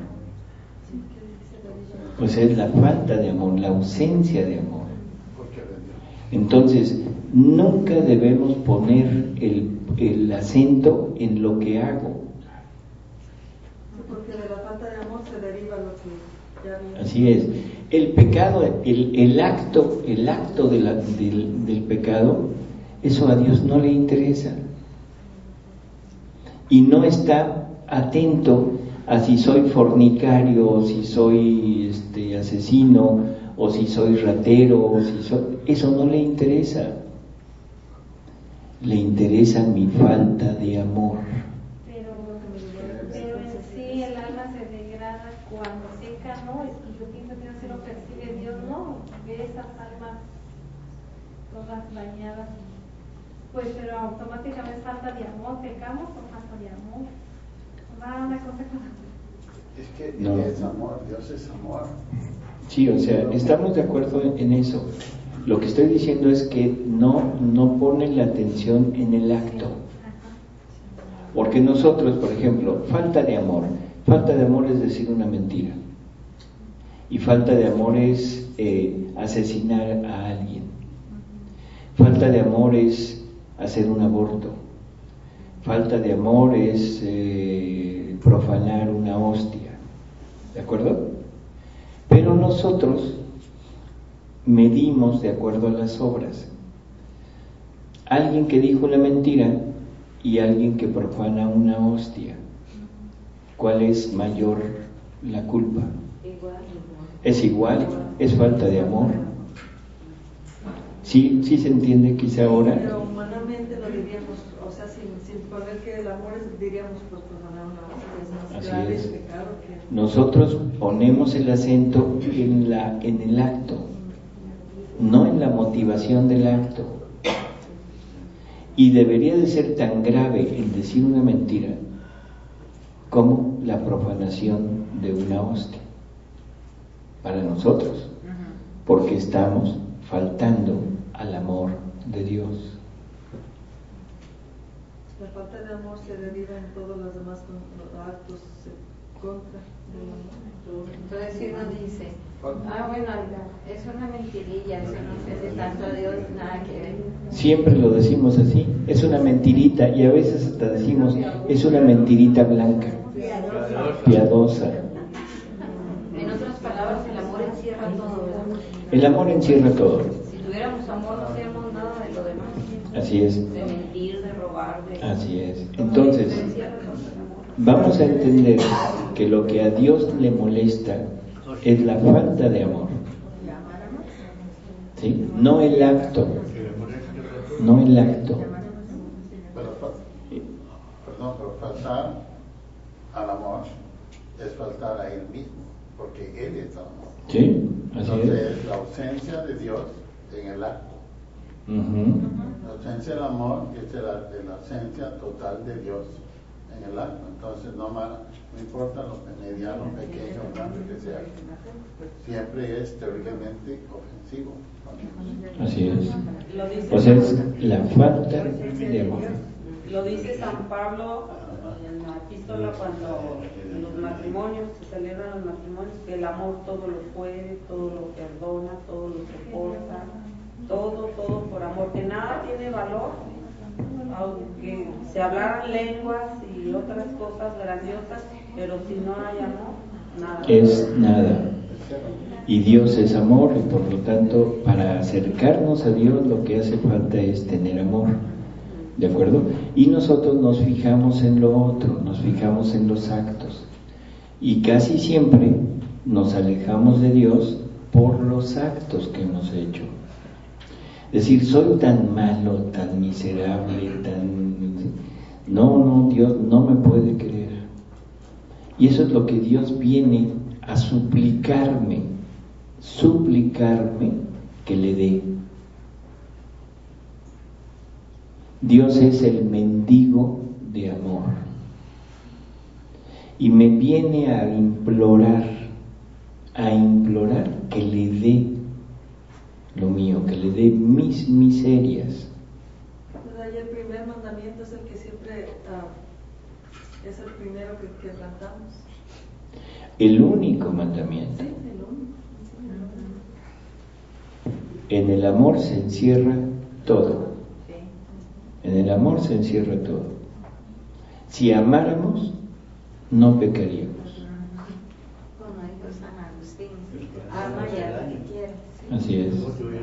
O sea, es la falta de amor, la ausencia de amor. Entonces, nunca debemos poner el, el acento en lo que hago. Porque de la falta de amor se deriva lo que ya vimos. Así es. El pecado, el, el acto, el acto de la, del, del pecado, eso a Dios no le interesa. Y no está atento a si soy fornicario, o si soy este, asesino, o si soy ratero, o si soy... Eso no le interesa. Le interesa mi falta de amor. Pero, pero en sí el alma se degrada cuando seca, ¿no? Y yo pienso que no se lo percibe Dios, ¿no? Ve esas almas todas bañadas. Pues, pero automáticamente es falta de amor, pecamos por falta de amor. Va una cosa con la otra. Es que No. es amor, Dios es amor. Sí, o sea, estamos de acuerdo en eso. Lo que estoy diciendo es que no, no ponen la atención en el acto. Porque nosotros, por ejemplo, falta de amor. Falta de amor es decir una mentira. Y falta de amor es eh, asesinar a alguien. Falta de amor es hacer un aborto. Falta de amor es eh, profanar una hostia. ¿De acuerdo? Pero nosotros medimos de acuerdo a las obras. Alguien que dijo una mentira y alguien que profana una hostia, ¿cuál es mayor la culpa? Igual, igual. Es igual, es falta de amor. Sí, sí se entiende quizá ahora. Pero humanamente lo diríamos, o sea, sin, sin poner que el amor es, diríamos, pues perdonar una vez es más Así grave es. el pecado que... Nosotros ponemos el acento en, la, en el acto, no en la motivación del acto. Y debería de ser tan grave el decir una mentira como la profanación de una hostia para nosotros, porque estamos faltando al amor de Dios. La falta de amor se deriva en todos los demás actos contra del amor. Entonces si uno dice, ah bueno, es una mentirilla, eso no sé de tanto a Dios, nada que ver. Siempre lo decimos así, es una mentirita, y a veces hasta decimos, es una mentirita blanca, piadosa. En otras palabras, el amor encierra todo, ¿verdad? El amor encierra todo. Si tuviéramos amor no hacíamos nada de lo demás. Así es. De mentir, de robar, de... Así es. Entonces, vamos a entender que lo que a Dios le molesta es la falta de amor. ¿Sí? No el acto. No el acto. Pero, perdón, pero faltar al amor es faltar a Él mismo, porque Él es amor. Sí, así Entonces es. es la ausencia de Dios en el acto. Uh-huh. La ausencia del amor es la, la ausencia total de Dios en el acto. Entonces no, ma- no importa lo mediano, pequeño o grande que sea, siempre es terriblemente ofensivo. Así es. Lo dice, O sea, es la falta de amor. lo dice San Pablo en la epístola cuando en los matrimonios, se celebran los matrimonios, que el amor todo lo puede, todo lo perdona, todo lo soporta, todo, todo por amor, que nada tiene valor, aunque se hablaran lenguas y otras cosas grandiosas, pero si no hay amor, nada. Es nada. Y Dios es amor, y por lo tanto, para acercarnos a Dios lo que hace falta es tener amor. ¿De acuerdo? Y nosotros nos fijamos en lo otro, nos fijamos en los actos. Y casi siempre nos alejamos de Dios por los actos que hemos hecho. Es decir, soy tan malo, tan miserable, tan... No, no, Dios no me puede querer. Y eso es lo que Dios viene a suplicarme, suplicarme que le dé. Dios es el mendigo de amor y me viene a implorar, a implorar que le dé lo mío, que le dé mis miserias. Pues ahí el primer mandamiento es el que siempre uh, es el primero que quebrantamos. El único mandamiento. Sí, el único. En el amor se encierra todo. En el amor se encierra todo. Si amáramos, no pecaríamos. Como dijo San Agustín, ama y haz lo que quieras. Así es.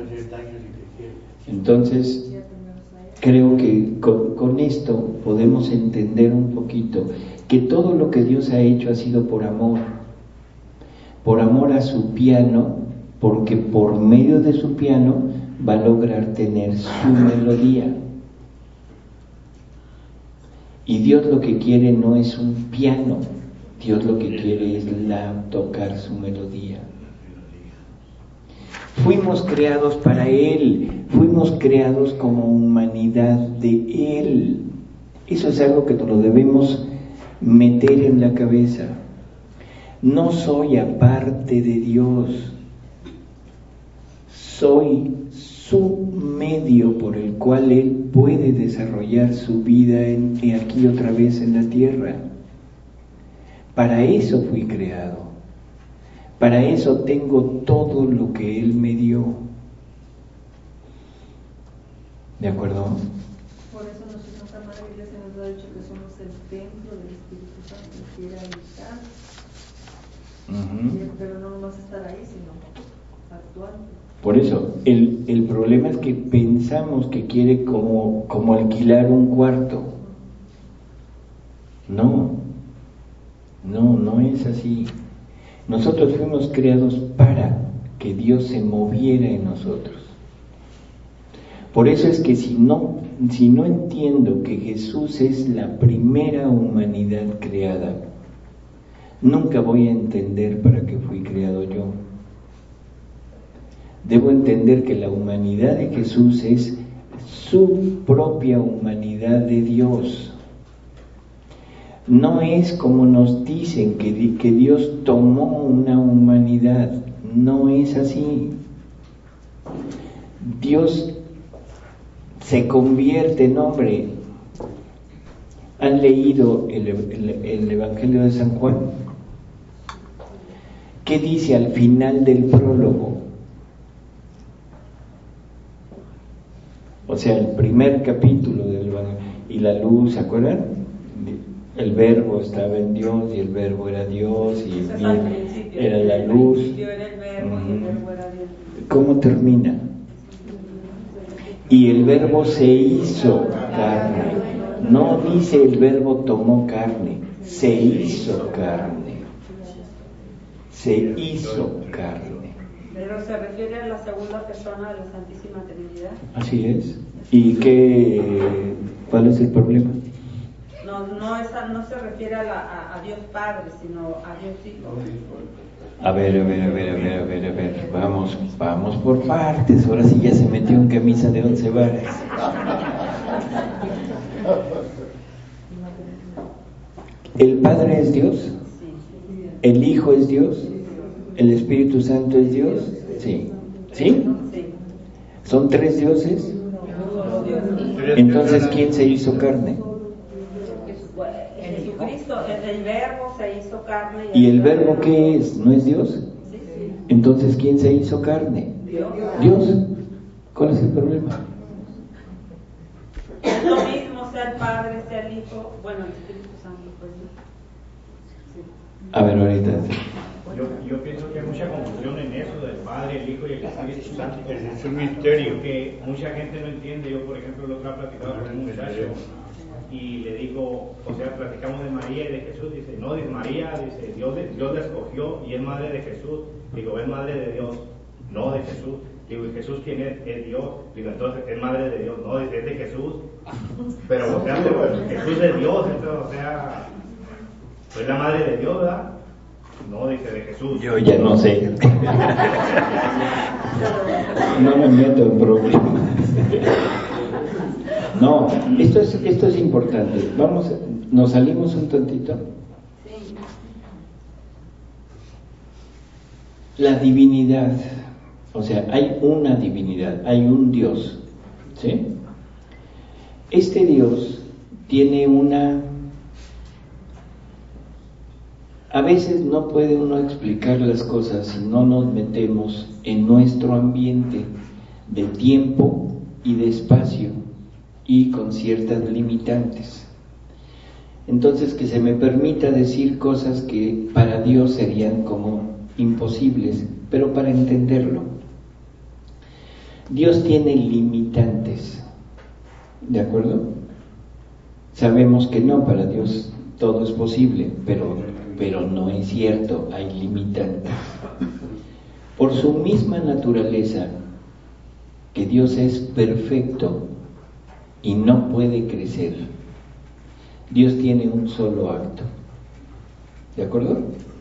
Entonces, creo que con, con esto podemos entender un poquito que todo lo que Dios ha hecho ha sido por amor. Por amor a su piano, porque por medio de su piano va a lograr tener su melodía. Y Dios lo que quiere no es un piano, Dios lo que quiere es la, tocar su melodía. Fuimos creados para Él, fuimos creados como humanidad de Él. Eso es algo que nos lo debemos meter en la cabeza. No soy aparte de Dios, soy su medio por el cual Él puede desarrollar su vida en, en aquí otra vez en la tierra. Para eso fui creado, para eso tengo todo lo que Él me dio. ¿De acuerdo? Por eso nuestra Santa Madre Iglesia nos ha dicho que somos el templo del Espíritu Santo, que quiere habitar. Uh-huh. Pero no vamos a estar ahí, sino actuando. Por eso, el, el problema es que pensamos que quiere como, como alquilar un cuarto. No, no, no es así. Nosotros fuimos creados para que Dios se moviera en nosotros. Por eso es que si no, si no entiendo que Jesús es la primera humanidad creada, nunca voy a entender para qué fui creado yo. Debo entender que la humanidad de Jesús es su propia humanidad de Dios. No es como nos dicen que, que Dios tomó una humanidad, no es así. Dios se convierte en hombre. ¿Han leído el, el, el Evangelio de San Juan? ¿Qué dice al final del prólogo? O sea, el primer capítulo del Evangelio. Y la luz, ¿se acuerdan? El verbo estaba en Dios y el verbo era Dios y bien, era la luz. ¿Cómo termina? Y el verbo se hizo carne. No dice el verbo tomó carne, se hizo carne. Se hizo carne. Pero se refiere a la segunda persona de la Santísima Trinidad. Así es. ¿Y qué? ¿Cuál es el problema? No, no, esa, no se refiere a, la, a, a Dios Padre, sino a Dios Hijo. A ver, a ver, a ver, a ver, a ver, a ver, vamos, vamos por partes. Ahora sí ya se metió en camisa de once varas. ¿El Padre es Dios? ¿El Hijo es Dios? ¿El Espíritu Santo es Dios? Sí. ¿Sí? ¿Son tres dioses? Entonces, ¿quién se hizo carne? Jesucristo, el, el verbo se hizo carne. ¿Y el verbo qué es? ¿No es Dios? Entonces, ¿quién se hizo carne? Dios. Dios. ¿Cuál es el problema? Es lo mismo, sea el Padre, sea el Hijo, bueno, el Espíritu Santo, pues. Sí. A ver, ahorita. Yo, yo pienso que hay mucha confusión en eso del Padre, el Hijo y el Espíritu Santo. Es un misterio que mucha gente no entiende. Yo, por ejemplo, lo que he platicado con un muchacho y le digo, o sea, platicamos de María y de Jesús. Dice, no, dice María, dice, Dios, Dios la escogió y es madre de Jesús. Digo, es madre de Dios, no de Jesús. Digo, ¿y Jesús quién es? Es Dios. Digo, entonces es madre de Dios, no, es de Jesús. Pero, o sea, Jesús es Dios, entonces, o sea, es la madre de Dios, ¿verdad? No, dice de Jesús. Yo ya no sé. No me meto en problemas. No, esto es, esto es importante. Vamos, ¿nos salimos un tantito? La divinidad, o sea, hay una divinidad, hay un Dios, ¿sí? Este Dios tiene una... A veces no puede uno explicar las cosas si no nos metemos en nuestro ambiente de tiempo y de espacio y con ciertas limitantes. Entonces, que se me permita decir cosas que para Dios serían como imposibles, pero para entenderlo. Dios tiene limitantes, ¿de acuerdo? Sabemos que no, para Dios todo es posible, pero, pero no es cierto, hay limitantes. Por su misma naturaleza, que Dios es perfecto y no puede crecer, Dios tiene un solo acto, ¿de acuerdo?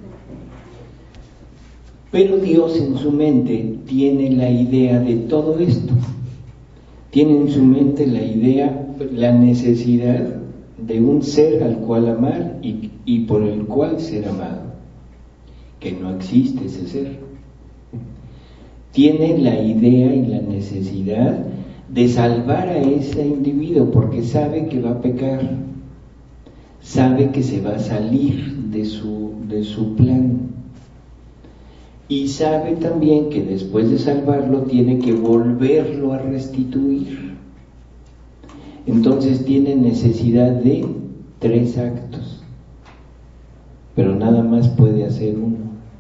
Pero Dios en su mente tiene la idea de todo esto, tiene en su mente la idea, la necesidad de un ser al cual amar y, y por el cual ser amado, que no existe ese ser. Tiene la idea y la necesidad de salvar a ese individuo porque sabe que va a pecar, sabe que se va a salir de su, de su plan. Y sabe también que después de salvarlo tiene que volverlo a restituir. Entonces tiene necesidad de tres actos, pero nada más puede hacer uno.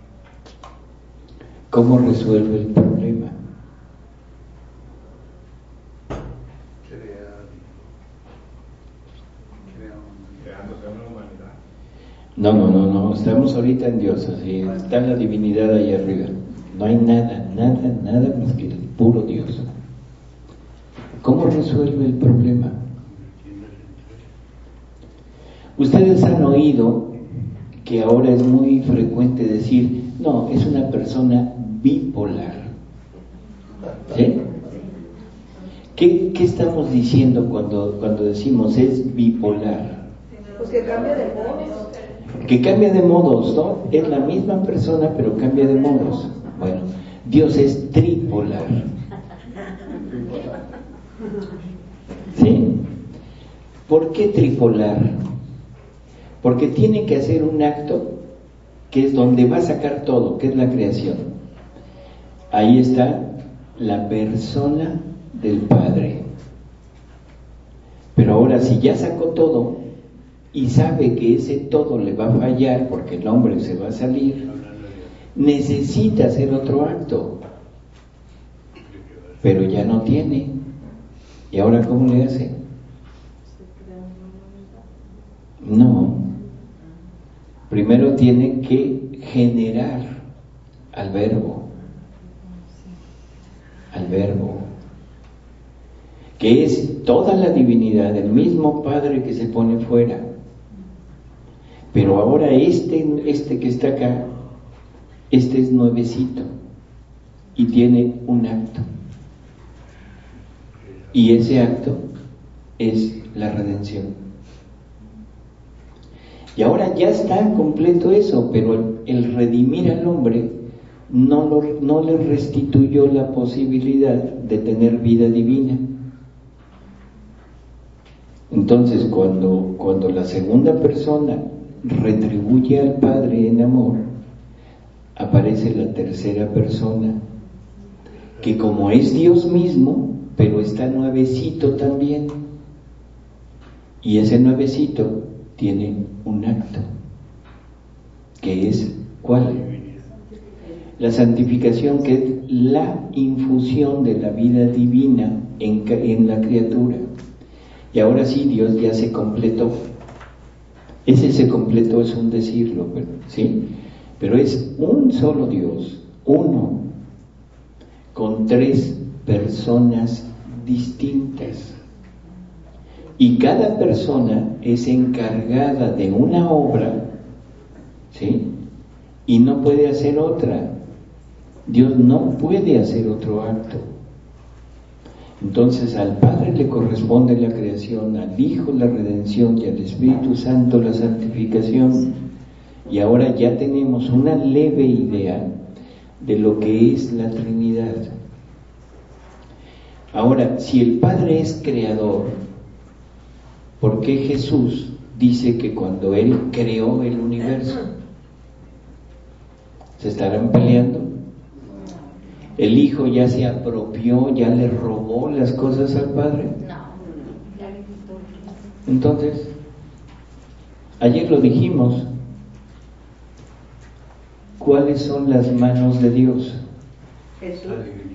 ¿Cómo resuelve el problema? No, no, no, no, estamos ahorita en Dios, así, está la divinidad ahí arriba. No hay nada, nada, nada más que el puro Dios. ¿Cómo resuelve el problema? Ustedes han oído que ahora es muy frecuente decir, no, es una persona bipolar. ¿Sí? ¿Qué, qué estamos diciendo cuando, cuando decimos es bipolar? Pues que cambia de modos. Que cambia de modos, ¿no? Es la misma persona, pero cambia de modos. Bueno, Dios es tripolar. ¿Sí? ¿Por qué tripolar? Porque tiene que hacer un acto que es donde va a sacar todo, que es la creación. Ahí está la persona del Padre. Pero ahora, si ya sacó todo y sabe que ese todo le va a fallar porque el hombre se va a salir, necesita hacer otro acto, pero ya no tiene. ¿Y ahora cómo le hace? No. Primero tiene que generar al verbo, al verbo, que es toda la divinidad, el mismo Padre que se pone fuera. Pero ahora este, este que está acá, este es nuevecito y tiene un acto. Y ese acto es la redención. Y ahora ya está completo eso, pero el, el redimir al hombre no, lo, no le restituyó la posibilidad de tener vida divina. Entonces, cuando, cuando la segunda persona retribuye al Padre en amor, aparece la tercera persona, que como es Dios mismo, pero está nuevecito también, y ese nuevecito tiene un acto, que es ¿cuál? La santificación, que es la infusión de la vida divina en, en la criatura. Y ahora sí, Dios ya se completó. Ese se completó es un decirlo, pero, ¿sí? Pero es un solo Dios, uno, con tres personas distintas. Y cada persona es encargada de una obra, ¿sí? Y no puede hacer otra. Dios no puede hacer otro acto. Entonces al Padre le corresponde la creación, al Hijo la redención y al Espíritu Santo la santificación. Y ahora ya tenemos una leve idea de lo que es la Trinidad. Ahora, si el Padre es creador, ¿por qué Jesús dice que cuando Él creó el universo? ¿Se estarán peleando? ¿El Hijo ya se apropió, ya le robó las cosas al Padre? No. Entonces, ayer lo dijimos, ¿cuáles son las manos de Dios? Jesús.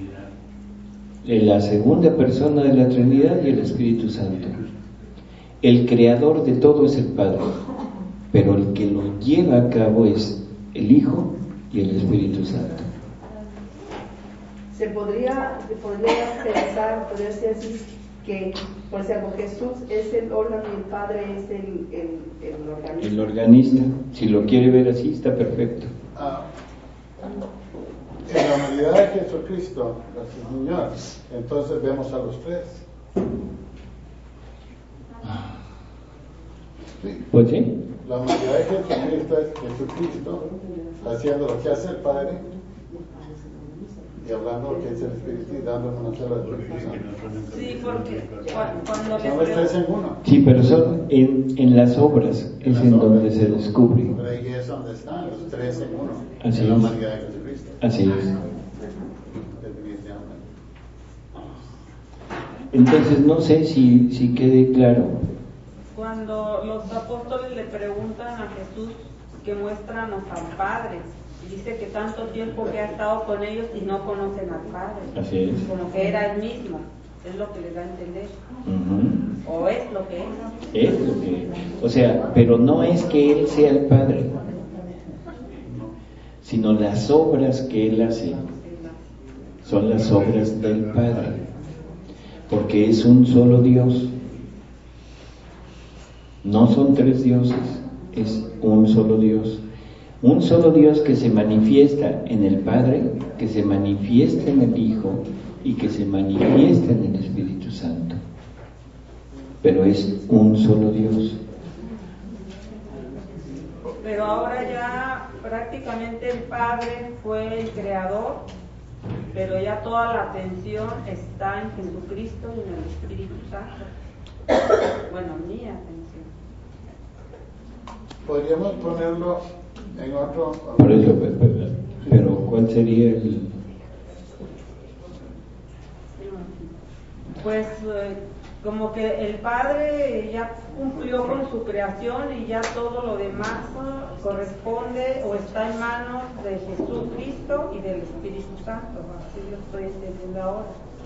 La segunda persona de la Trinidad y el Espíritu Santo. El creador de todo es el Padre, pero el que lo lleva a cabo es el Hijo y el Espíritu Santo. Se podría, se podría pensar, podría ser así, que, por ejemplo, Jesús es el órgano y el Padre es el, el, el organista. El organista, si lo quiere ver así, está perfecto. Ah, en la humanidad de Jesucristo, nuestro Señor, entonces vemos a los tres. Sí. Pues sí. La humanidad de Jesucristo es Jesucristo haciendo lo que hace el Padre y hablando lo que es el Espíritu y dando una sola Espíritu Santo. Sí, porque cuando le Son los tres en uno. Sí, pero son en, en las obras, es en donde se descubre. Pero ahí es donde están los tres en uno. Así en la es. humanidad de Jesucristo. Así es. Definitivamente. Entonces no sé si, si quede claro. Cuando los apóstoles le preguntan a Jesús que muéstranos al Padre, y dice que tanto tiempo que ha estado con ellos y no conocen al Padre. Así es. Como que era el mismo, es lo que les da a entender. Uh-huh. O es lo que es. Es lo que, o sea, pero no es que Él sea el Padre, sino las obras que Él hace son las obras del Padre. porque es un solo Dios. No son tres dioses, es un solo Dios. Un solo Dios que se manifiesta en el Padre, que se manifiesta en el Hijo y que se manifiesta en el Espíritu Santo. Pero es un solo Dios. Pero ahora ya prácticamente el Padre fue el creador, pero ya toda la atención está en Jesucristo y en el Espíritu Santo. Bueno, mi atención. Podríamos ponerlo en otro... Por eso, pero, pero ¿cuál sería el...? Pues eh, como que el Padre ya cumplió con su creación y ya todo lo demás corresponde o está en manos de Jesucristo y del Espíritu Santo. Así lo estoy entendiendo ahora.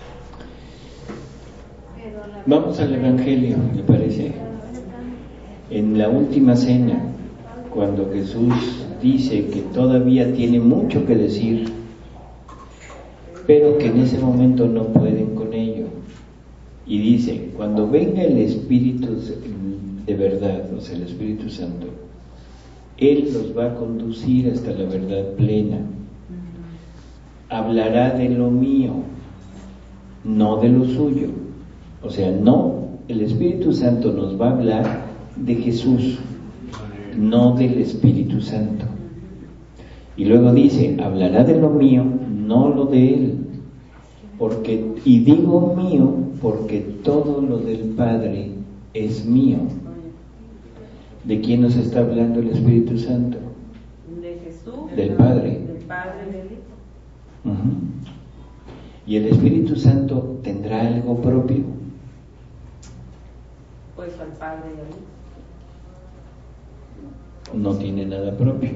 Vamos al Evangelio, ¿le parece? En la última cena, cuando Jesús dice que todavía tiene mucho que decir, pero que en ese momento no pueden con ello. Y dice, cuando venga el Espíritu de verdad, o sea, el Espíritu Santo, Él los va a conducir hasta la verdad plena. Hablará de lo mío, no de lo suyo. O sea, no, el Espíritu Santo nos va a hablar de Jesús, no del Espíritu Santo. Y luego dice, hablará de lo mío, no lo de Él. Porque, y digo mío, porque todo lo del Padre es mío. ¿De quién nos está hablando el Espíritu Santo? De Jesús. Del Padre. Del Padre y del Hijo. Uh-huh. ¿Y el Espíritu Santo tendrá algo propio? Pues al Padre y al Hijo. No tiene nada propio.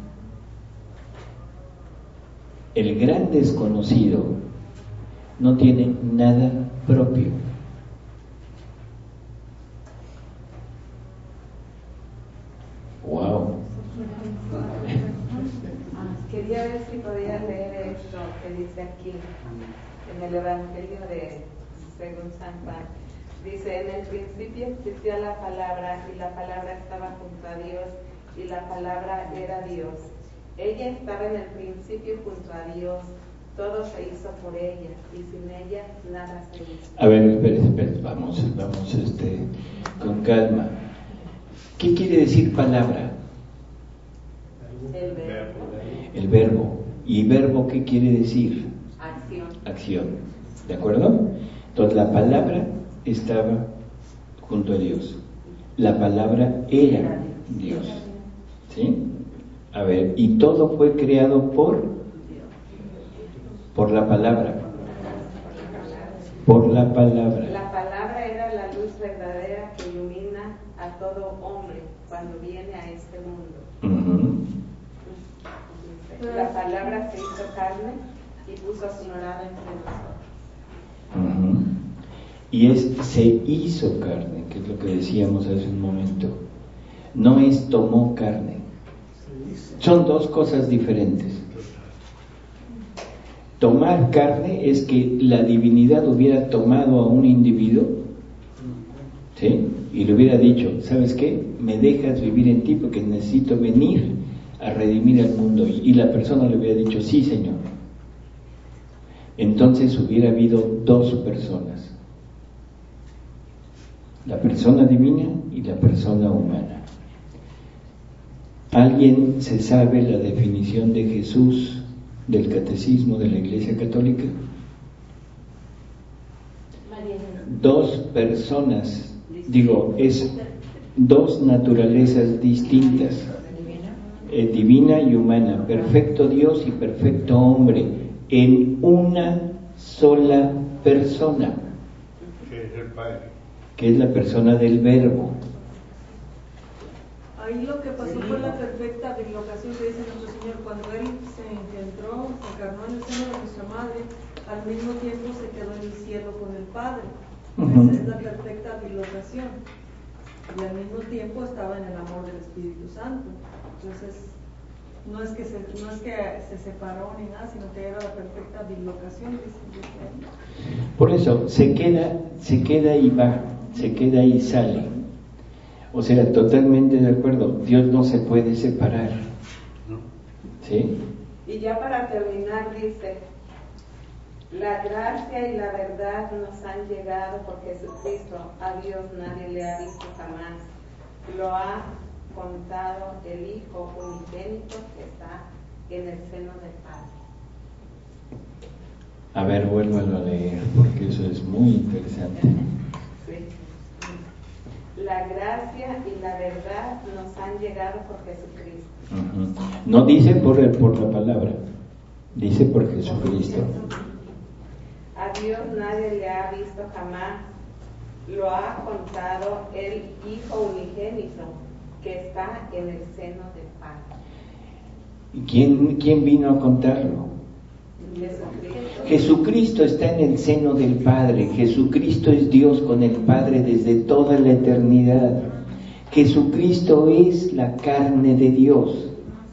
El gran desconocido no tiene nada propio. Wow. Quería ver si podía leer esto que dice aquí en el Evangelio de según San Juan. Dice, en el principio existía la palabra y la palabra estaba junto a Dios y la palabra era Dios. Ella estaba en el principio junto a Dios. Todo se hizo por ella y sin ella nada se hizo. A ver, espera, espera, vamos, vamos este, con calma. ¿Qué quiere decir palabra? El verbo. El verbo. ¿Y verbo qué quiere decir? Acción. Acción. ¿De acuerdo? Entonces la palabra estaba junto a Dios. La palabra era Dios. ¿Sí? A ver, y todo fue creado por... Por la palabra. Por la palabra. La palabra era la luz verdadera que ilumina a todo hombre cuando viene a este mundo. Uh-huh. La palabra se hizo carne y puso su morada entre nosotros. Uh-huh. Y es se hizo carne, que es lo que decíamos hace un momento. No es tomó carne. Son dos cosas diferentes. Tomar carne es que la divinidad hubiera tomado a un individuo, ¿sí? Y le hubiera dicho, ¿sabes qué? Me dejas vivir en ti porque necesito venir a redimir al mundo. Y la persona le hubiera dicho, sí, Señor. Entonces hubiera habido dos personas. La persona divina y la persona humana. ¿Alguien se sabe la definición de Jesús del catecismo de la Iglesia Católica? Dos personas, digo, es dos naturalezas distintas, eh, divina y humana, perfecto Dios y perfecto hombre, en una sola persona, que es el Padre, que es la persona del Verbo. Ahí lo que pasó fue la perfecta bilocación que dice nuestro Señor. Cuando Él se engendró, se encarnó en el seno de nuestra madre, al mismo tiempo se quedó en el cielo con el Padre. Uh-huh. Esa es la perfecta bilocación. Y al mismo tiempo estaba en el amor del Espíritu Santo. Entonces, no es que se, no es que se separó ni nada, sino que era la perfecta bilocación, dice, dice ahí. Por eso se queda, se queda y va, se queda y sale. O sea, totalmente de acuerdo, Dios no se puede separar. ¿Sí? Y ya para terminar dice, la gracia y la verdad nos han llegado por Jesucristo, a Dios nadie le ha visto jamás, lo ha contado el Hijo unigénito que está en el seno del Padre. A ver, vuélvalo a leer, porque eso es muy interesante. Sí. La gracia y la verdad nos han llegado por Jesucristo. Uh-huh. No dice por, el, por la palabra, dice por Jesucristo. A Dios nadie le ha visto jamás, lo ha contado el Hijo unigénito que está en el seno del Padre. ¿Quién, quién vino a contarlo? Jesucristo. Jesucristo está en el seno del Padre. Jesucristo es Dios con el Padre desde toda la eternidad. Jesucristo es la carne de Dios.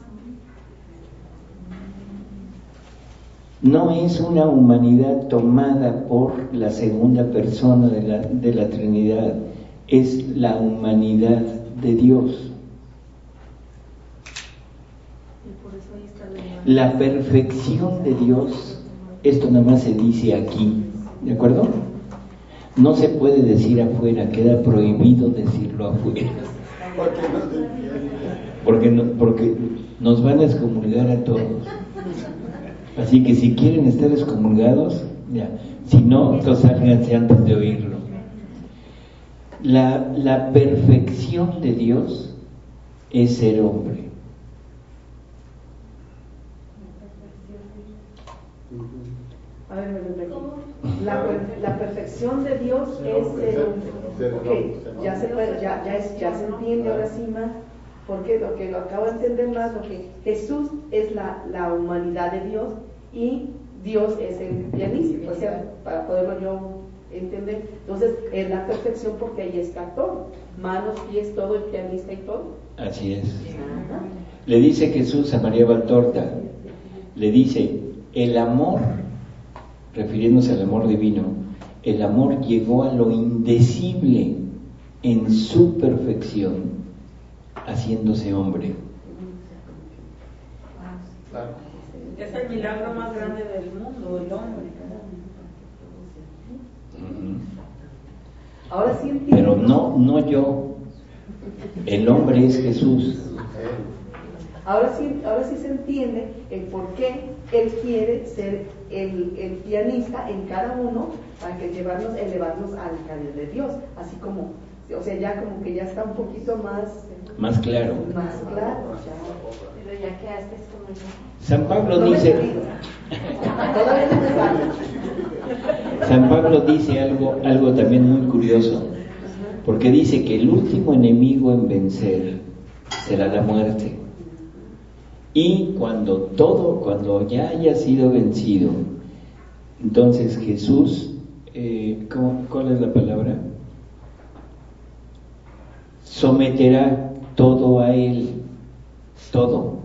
No es una humanidad tomada por la segunda persona de la, de la Trinidad, es la humanidad de Dios. La perfección de Dios, esto nada más se dice aquí, ¿de acuerdo? No se puede decir afuera, queda prohibido decirlo afuera. Porque, no, porque nos van a excomulgar a todos. Así que si quieren estar excomulgados, ya. Si no, entonces sálganse antes de oírlo. La, la perfección de Dios es ser hombre. A ver, me repito. La, la perfección de Dios es ser hombre. Okay, ya se puede, ya, ya, es, ya se entiende ahora sí más, porque lo que lo acabo de entender más, lo que Jesús es la, la humanidad de Dios y Dios es el pianista, o sea, para poderlo yo entender. Entonces, es la perfección porque ahí está todo, manos, pies, todo, el pianista y todo. Así es. Le dice Jesús a María Valtorta, le dice, el amor, refiriéndose al amor divino, el amor llegó a lo indecible en su perfección, haciéndose hombre. Es el milagro más grande del mundo, el hombre. Uh-huh. Ahora sí entiendo. Pero no, no yo. El hombre es Jesús. Ahora sí, ahora sí se entiende el por qué Él quiere ser el, el pianista en cada uno para que llevarnos, elevarnos al nivel de Dios, así como, o sea, ya como que ya está un poquito más más claro. Más claro. Ya. Pero ya quedaste como yo. San Pablo no dice. Todavía no me San Pablo dice algo, algo también muy curioso, porque dice que el último enemigo en vencer será la muerte. Y cuando todo, cuando ya haya sido vencido, entonces Jesús, eh, ¿cómo, ¿cuál es la palabra? Someterá todo a Él, todo.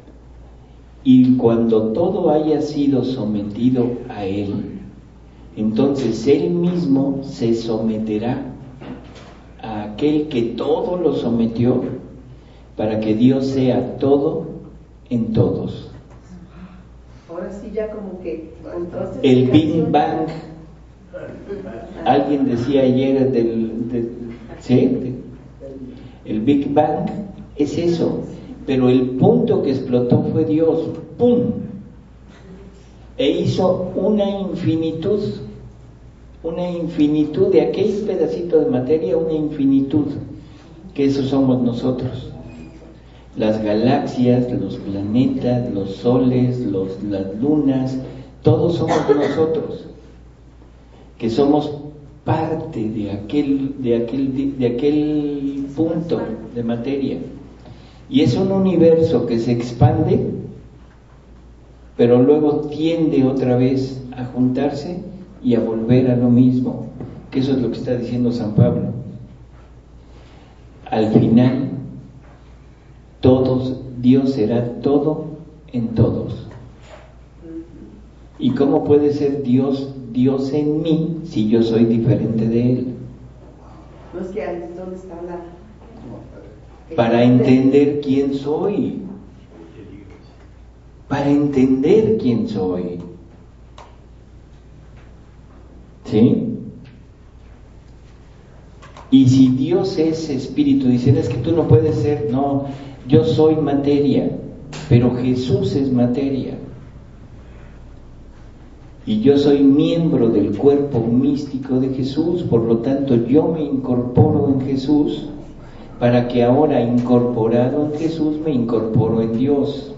Y cuando todo haya sido sometido a Él, entonces Él mismo se someterá a aquel que todo lo sometió, para que Dios sea todo en todos. Ahora sí ya como que el Big Bang, alguien decía ayer del, del ¿sí? El Big Bang es eso, pero el punto que explotó fue Dios, ¡pum! E hizo una infinitud, una infinitud de aquel pedacito de materia, una infinitud, que eso somos nosotros. Las galaxias, los planetas, los soles, los, las lunas, todos somos nosotros, que somos parte de aquel, de aquel, de aquel punto de materia. Y es un universo que se expande, pero luego tiende otra vez a juntarse y a volver a lo mismo, que eso es lo que está diciendo San Pablo. Al final, todos, Dios será todo en todos. ¿Y cómo puede ser Dios, Dios en mí si yo soy diferente de Él? No es que ahí es donde está la... Para entender quién soy. Para entender quién soy. ¿Sí? Y si Dios es espíritu, dicen es que tú no puedes ser, no, yo soy materia, pero Jesús es materia. Y yo soy miembro del cuerpo místico de Jesús, por lo tanto yo me incorporo en Jesús, para que ahora incorporado en Jesús me incorporo en Dios.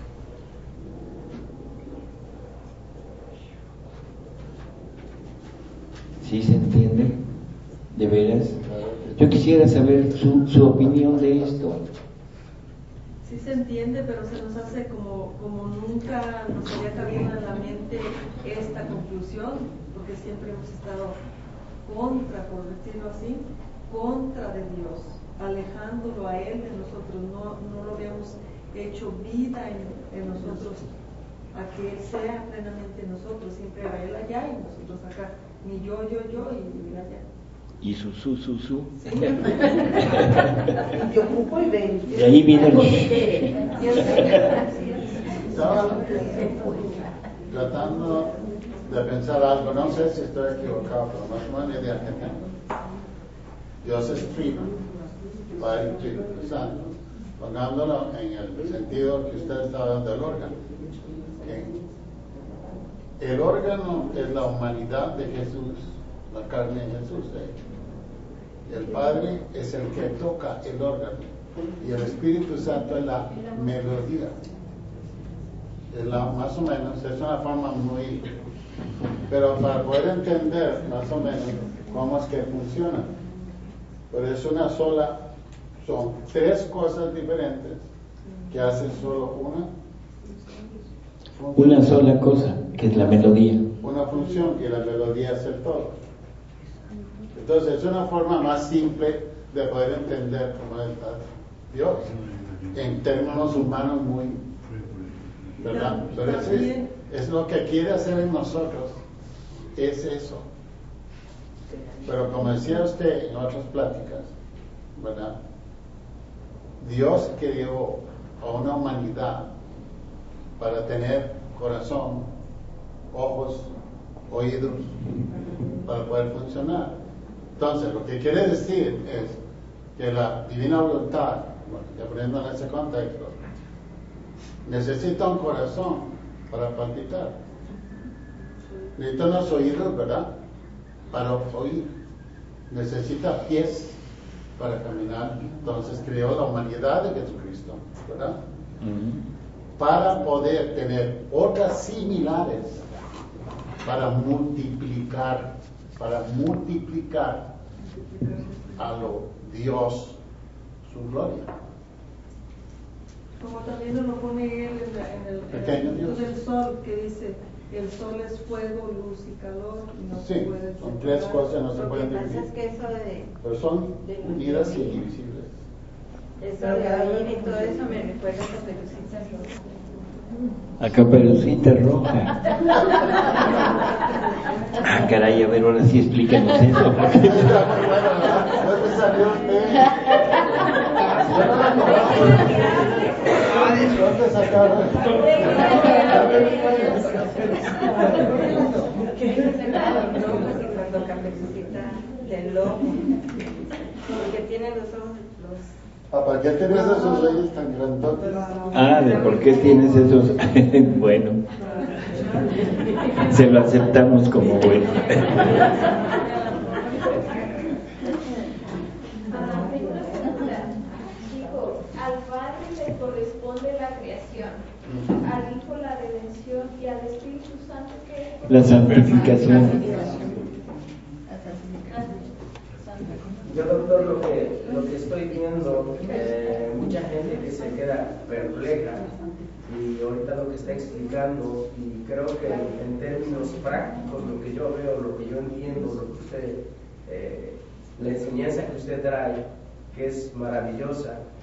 ¿Sí se entiende? ¿De veras? Yo quisiera saber su, su opinión de esto. Sí se entiende, pero se nos hace como, como nunca nos había cabido en la mente esta conclusión, porque siempre hemos estado contra, por decirlo así, contra de Dios, alejándolo a Él de nosotros, no, no lo habíamos hecho vida en, en nosotros, a que Él sea plenamente en nosotros, siempre a Él allá y nosotros acá, ni yo, yo, yo y vivir allá. Y su, su, su, su. Sí. Yo ocupo y ven. De ahí viene el... Estaba tratando de pensar algo, no sé si estoy equivocado, pero más o menos idea que tengo. Dios es trino, Padre, Espíritu Santo, pongándolo en el sentido que usted estaba dando del órgano. ¿Okay? El órgano es la humanidad de Jesús, la carne de Jesús. ¿eh? El Padre es el que toca el órgano y el Espíritu Santo es la melodía. Es la, más o menos, es una forma muy... Pero para poder entender más o menos cómo es que funciona, pero es una sola, son tres cosas diferentes que hacen solo una función. Una sola cosa, que es la melodía. Una función, y la melodía es el todo. Entonces es una forma más simple de poder entender cómo está Dios, en términos humanos muy, ¿verdad? Pero es, es, es lo que quiere hacer en nosotros, es eso. Pero como decía usted en otras pláticas, ¿verdad? Dios creó a una humanidad para tener corazón, ojos, oídos, para poder funcionar. Entonces, lo que quiere decir es que la divina voluntad, bueno, ya poniendo en ese contexto, necesita un corazón para palpitar. Necesita unos oídos, ¿verdad? Para oír. Necesita pies para caminar. Entonces creó la humanidad de Jesucristo, ¿verdad? Uh-huh. Para poder tener otras similares, para multiplicar, para multiplicar a lo Dios su gloria. Como también nos lo pone él en, la, en el Pequeño en Dios. del sol, que dice, el sol es fuego, luz y calor, y no Sí, se puede son separar. tres cosas, no se Lo pueden que pasa dividir. es que eso de, pero son de unidas y indivisibles. eso de oír y todo eso me recuerda a Caperucita Roja. A Caperucita Roja. Ah, caray, a ver, ahora sí explícanos eso. ¿Dónde sacaron? Cuando Caperucita del lobo, porque tiene los ojos, los... ¿Para qué tienes esos reyes tan grandotes? Ah, ¿de por qué tienes esos? Bueno, se lo aceptamos como bueno. Al Padre le corresponde la creación, al Hijo la redención y al Espíritu Santo que La santificación. Yo, doctor, lo que, lo que estoy viendo, eh, mucha gente que se queda perpleja, y ahorita lo que está explicando, y creo que en términos prácticos, lo que yo veo, lo que yo entiendo, lo que usted, eh, la enseñanza que usted trae, que es maravillosa,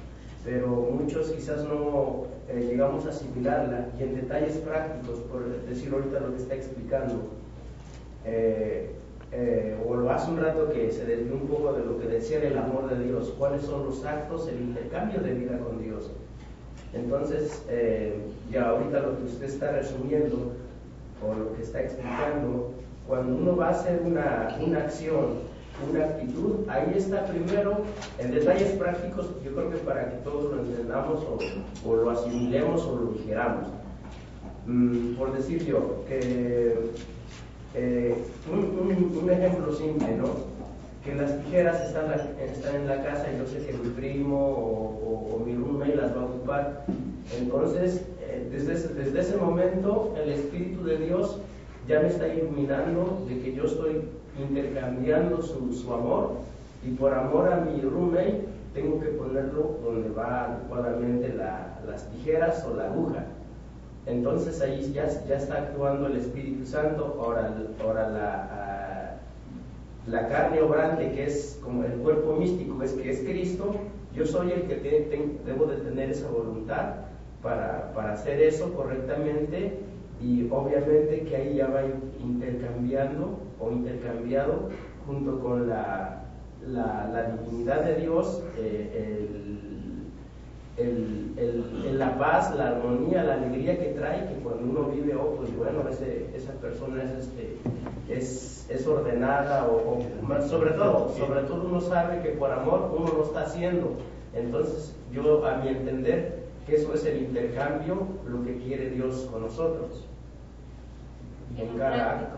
pero muchos quizás no eh, llegamos a asimilarla, y en detalles prácticos, por decir ahorita lo que está explicando, eh, eh, o lo hace un rato que se desvió un poco de lo que decía el amor de Dios, cuáles son los actos, el intercambio de vida con Dios. Entonces, eh, ya ahorita lo que usted está resumiendo, o lo que está explicando, cuando uno va a hacer una, una acción, una actitud, ahí está primero, en detalles prácticos, yo creo que para que todos lo entendamos o, o lo asimilemos o lo digeramos. Mm, por decir yo, que eh, un, un, un ejemplo simple, ¿no? Que las tijeras están, la, están en la casa y yo sé que mi primo o, o, o mi roommate las va a ocupar. Entonces, eh, desde, ese, desde ese momento, el Espíritu de Dios ya me está iluminando de que yo estoy intercambiando su, su amor, y por amor a mi roommate tengo que ponerlo donde va adecuadamente la, las tijeras o la aguja. Entonces ahí ya, ya está actuando el Espíritu Santo. Ahora, ahora la, uh, la carne obrante, que es como el cuerpo místico, es que es Cristo, yo soy el que te, te, debo de tener esa voluntad para, para hacer eso correctamente, y obviamente que ahí ya va intercambiando o intercambiado junto con la, la, la divinidad de Dios, eh, el, el, el, el, la paz, la armonía, la alegría que trae, que cuando uno vive, oh, pues bueno, ese, esa persona es, este, es, es ordenada, o, o sobre todo, sobre todo uno sabe que por amor uno lo está haciendo. Entonces yo, a mi entender, que eso es el intercambio, lo que quiere Dios con nosotros en cada acto.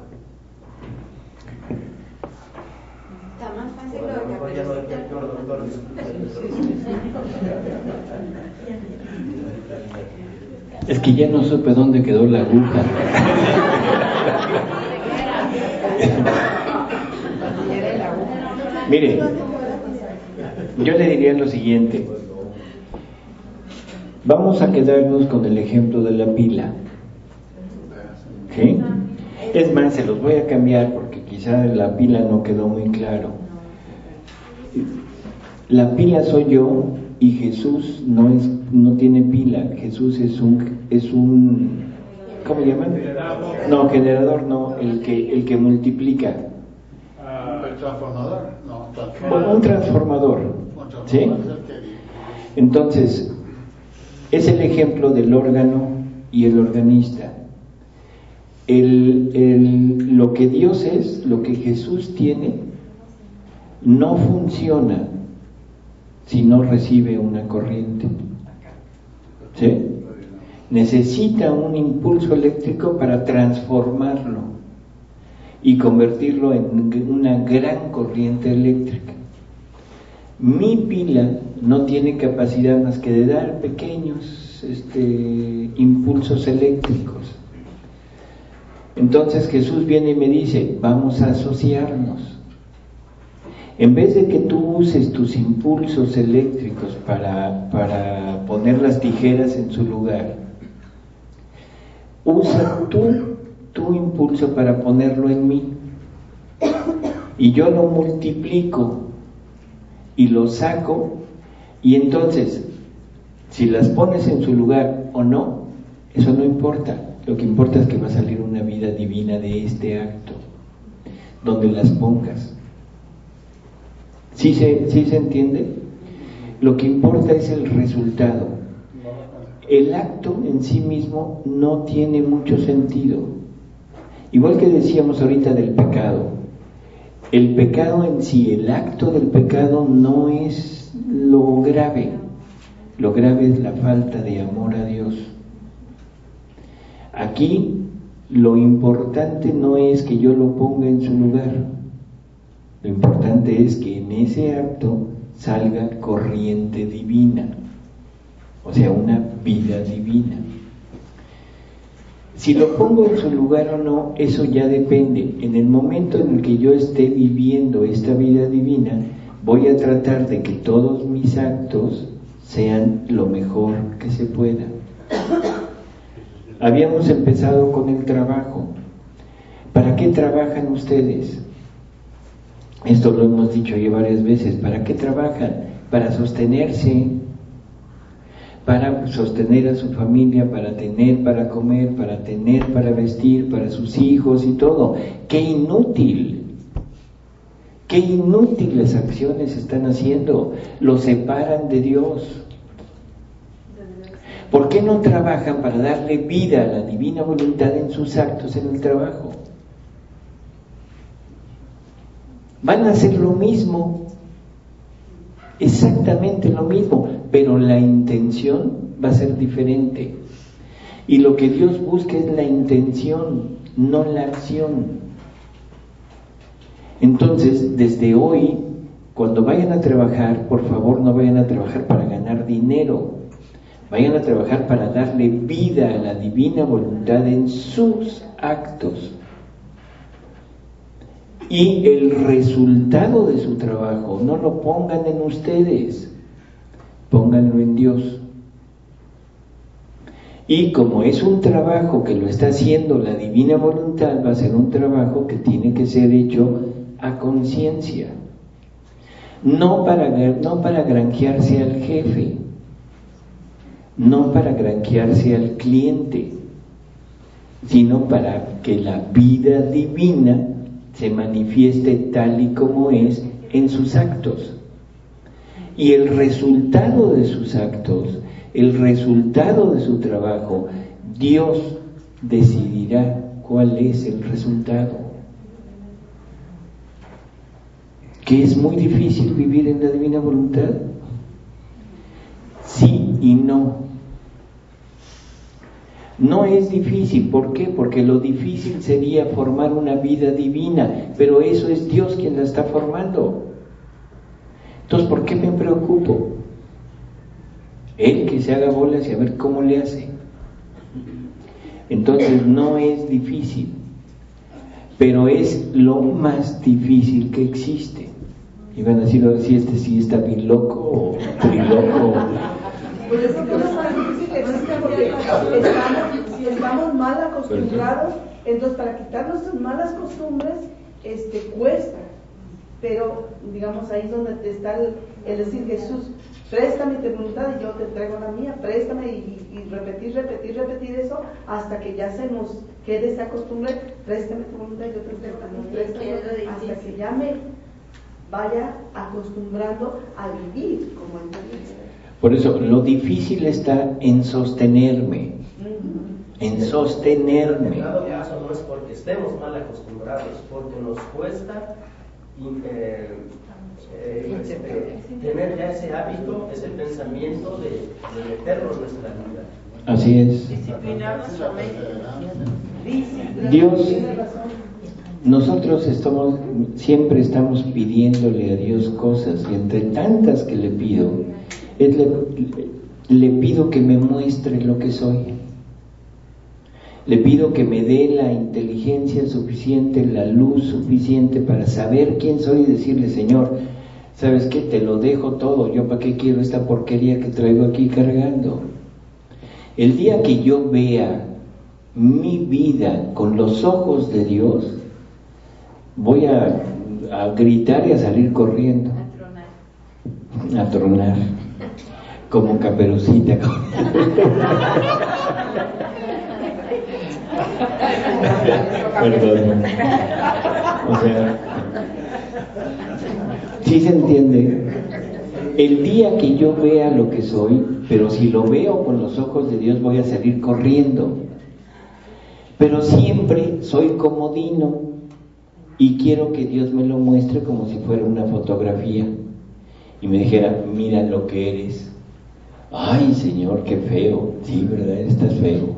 Está más fácil Bueno, lo que mejor ya no detecto, doctor. Es que ya no supe dónde quedó la aguja. Mire, yo le diría lo siguiente. Vamos a quedarnos con el ejemplo de la pila. ¿Sí? Es más, se los voy a cambiar porque quizá la pila no quedó muy claro. La pila soy yo y Jesús no es, no tiene pila. Jesús es un, es un, ¿cómo llaman? No, generador no, el que, el que multiplica. ¿El transformador? No, transformador. Un transformador, ¿sí? Entonces, es el ejemplo del órgano y el organista. El, el, lo que Dios es, lo que Jesús tiene, no funciona si no recibe una corriente. ¿Sí? Necesita un impulso eléctrico para transformarlo y convertirlo en una gran corriente eléctrica. Mi pila no tiene capacidad más que de dar pequeños este, impulsos eléctricos. Entonces Jesús viene y me dice, vamos a asociarnos. En vez de que tú uses tus impulsos eléctricos para, para poner las tijeras en su lugar, usa tú tu impulso para ponerlo en mí. Y yo lo multiplico y lo saco, y entonces, si las pones en su lugar o no, eso no importa. Lo que importa es que va a salir una vida divina de este acto, donde las pongas. ¿Sí se, sí se entiende? Lo que importa es el resultado. El acto en sí mismo no tiene mucho sentido. Igual que decíamos ahorita del pecado. El pecado en sí, el acto del pecado no es lo grave. Lo grave es la falta de amor a Dios. Aquí lo importante no es que yo lo ponga en su lugar. Lo importante es que en ese acto salga corriente divina, o sea, una vida divina. Si lo pongo en su lugar o no, eso ya depende. En el momento en el que yo esté viviendo esta vida divina, voy a tratar de que todos mis actos sean lo mejor que se pueda. Habíamos empezado con el trabajo. ¿Para qué trabajan ustedes? Esto lo hemos dicho ya varias veces. ¿Para qué trabajan? Para sostenerse. para sostener a su familia, para tener para comer, para tener para vestir, para sus hijos y todo. ¡Qué inútil! ¡Qué inútiles acciones están haciendo! Los separan de Dios. ¿Por qué no trabajan para darle vida a la divina voluntad en sus actos en el trabajo? Van a hacer lo mismo, exactamente lo mismo, pero la intención va a ser diferente. Y lo que Dios busca es la intención, no la acción. Entonces, desde hoy, cuando vayan a trabajar, por favor no vayan a trabajar para ganar dinero, vayan a trabajar para darle vida a la divina voluntad en sus actos. Y el resultado de su trabajo no lo pongan en ustedes, pónganlo en Dios. Y como es un trabajo que lo está haciendo la divina voluntad, va a ser un trabajo que tiene que ser hecho a conciencia, no para, no para granjearse al jefe, no para granjearse al cliente, sino para que la vida divina se manifieste tal y como es en sus actos. Y el resultado de sus actos, el resultado de su trabajo, Dios decidirá cuál es el resultado. ¿Que es muy difícil vivir en la divina voluntad? Sí y no. No es difícil, ¿por qué? Porque lo difícil sería formar una vida divina, pero eso es Dios quien la está formando. Entonces, ¿por qué me preocupo? Él que se haga bolas y a ver cómo le hace. Entonces, no es difícil, pero es lo más difícil que existe. Y van a decir, si este sí está bien loco o triloco. Pues es que no es más difícil que existe porque estamos, estamos mal acostumbrados, entonces para quitar nuestras malas costumbres, este, cuesta. Pero, digamos, ahí es donde te está el, el decir, Jesús, préstame tu voluntad y yo te traigo la mía, préstame y, y repetir, repetir, repetir eso hasta que ya se nos quede esa costumbre, préstame tu voluntad y yo te traigo la mía, préstame, hasta que ya me vaya acostumbrando a vivir como Él dice. Por eso, lo difícil está en sostenerme, en sostenerme. En dado caso no es porque estemos mal acostumbrados, porque nos cuesta eh, eh, este, tener ya ese hábito, ese pensamiento de, de meterlo en nuestra vida. Así es. Disciplinar nuestra mente. Dios, nosotros estamos, siempre estamos pidiéndole a Dios cosas, y entre tantas que le pido, es le, le pido que me muestre lo que soy. Le pido que me dé la inteligencia suficiente, la luz suficiente para saber quién soy y decirle, Señor, ¿sabes qué? Te lo dejo todo, yo para qué quiero esta porquería que traigo aquí cargando. El día que yo vea mi vida con los ojos de Dios, voy a, a gritar y a salir corriendo. A tronar. A tronar. Como Caperucita. Perdón. O sea, ¿sí se entiende? El día que yo vea lo que soy, pero si lo veo con los ojos de Dios, voy a salir corriendo. Pero siempre soy comodino y quiero que Dios me lo muestre como si fuera una fotografía y me dijera, mira lo que eres. Ay, Señor, qué feo. Sí, ¿verdad? Estás feo.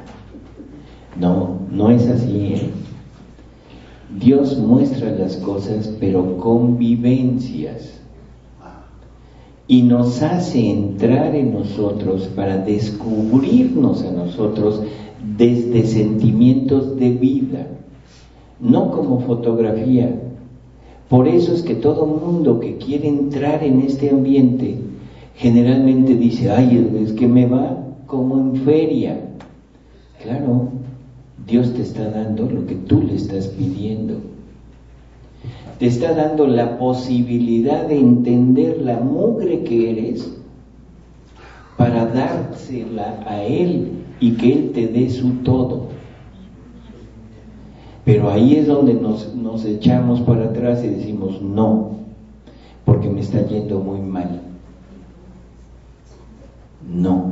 No, no es así, ¿eh? Dios muestra las cosas, pero con vivencias. Y nos hace entrar en nosotros para descubrirnos a nosotros desde sentimientos de vida, no como fotografía. Por eso es que todo mundo que quiere entrar en este ambiente generalmente dice, ay, es que me va como en feria. Claro, Dios te está dando lo que tú le estás pidiendo. Te está dando la posibilidad de entender la mugre que eres para dársela a Él y que Él te dé su todo. Pero ahí es donde nos, nos echamos para atrás y decimos no, porque me está yendo muy mal. No.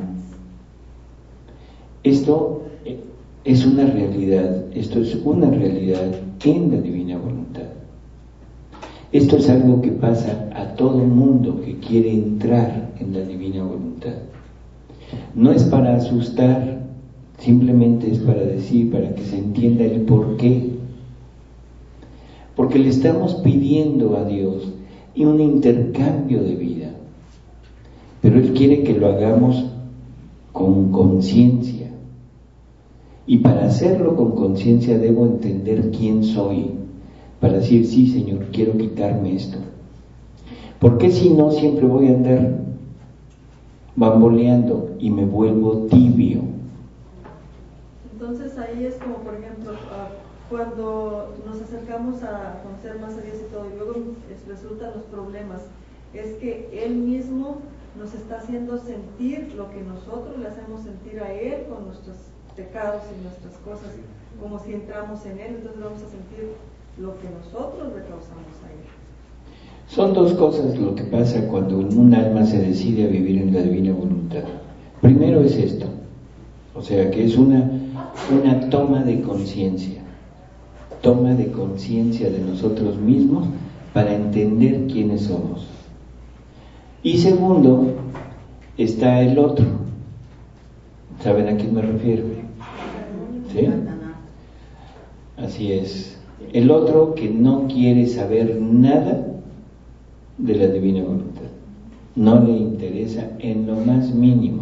Esto es una realidad, esto es una realidad en la divina voluntad. Esto es algo que pasa a todo mundo que quiere entrar en la divina voluntad. No es para asustar, simplemente es para decir, para que se entienda el por qué. Porque le estamos pidiendo a Dios un intercambio de vida, pero Él quiere que lo hagamos con conciencia. Y para hacerlo con conciencia debo entender quién soy, para decir, sí, Señor, quiero quitarme esto. Porque si no, siempre voy a andar bamboleando y me vuelvo tibio. Entonces ahí es como, por ejemplo, uh, cuando nos acercamos a conocer más a Dios y todo, y luego resultan los problemas, es que Él mismo nos está haciendo sentir lo que nosotros le hacemos sentir a Él con nuestros pecados y nuestras cosas, como si entramos en Él, entonces vamos a sentir lo que nosotros le causamos a Él. Son dos cosas lo que pasa cuando un alma se decide a vivir en la divina voluntad. Primero es esto, o sea que es una, una toma de conciencia, toma de conciencia de nosotros mismos para entender quiénes somos. Y segundo, está el otro. ¿Saben a quién me refiero? ¿Sí? Así es. El otro que no quiere saber nada de la divina voluntad. No le interesa en lo más mínimo.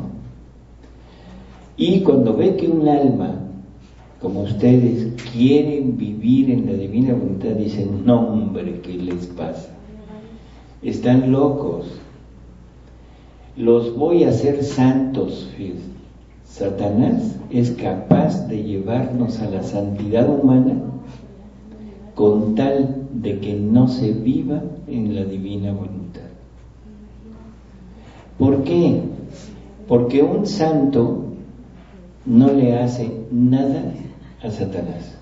Y cuando ve que un alma, como ustedes, quieren vivir en la divina voluntad, dicen, no hombre, ¿qué les pasa? Están locos. Los voy a hacer santos, fíjense. Satanás es capaz de llevarnos a la santidad humana con tal de que no se viva en la divina voluntad. ¿Por qué? Porque un santo no le hace nada a Satanás.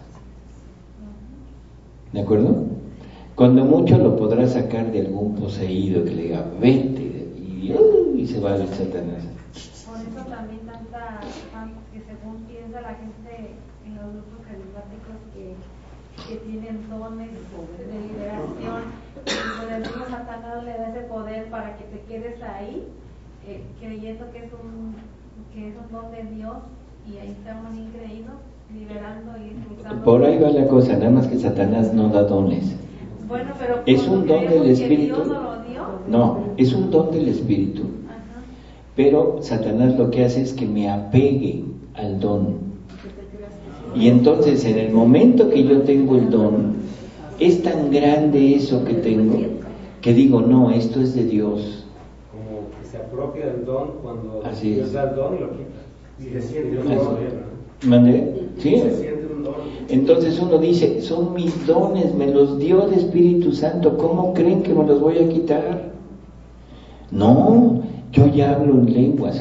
¿De acuerdo? Cuando mucho lo podrá sacar de algún poseído que le diga, vete, y, uh, y se va el Satanás. Por eso también tanta, que según piensa la gente en los grupos carismáticos que, que tienen dones de liberación, y por el mismo Satanás le da ese poder para que te quedes ahí, eh, creyendo que es un que es un don de Dios, y ahí estamos increídos, liberando y expulsando. Por ahí va la cosa, nada más que Satanás no da dones. Bueno, pero es un don del Espíritu. Dios no lo dio. No, es un don del Espíritu. Ajá. Pero Satanás lo que hace es que me apegue al don. Y entonces en el momento que yo tengo el don, es tan grande eso que tengo, que digo, no, esto es de Dios. Como que se apropia del don cuando Así Dios es. da el don y lo quita. Y se siente un Así. don. ¿Mandé? ¿Sí? Se siente un don. Entonces uno dice, son mis dones, me los dio el Espíritu Santo, ¿cómo creen que me los voy a quitar? No, yo ya hablo en lenguas.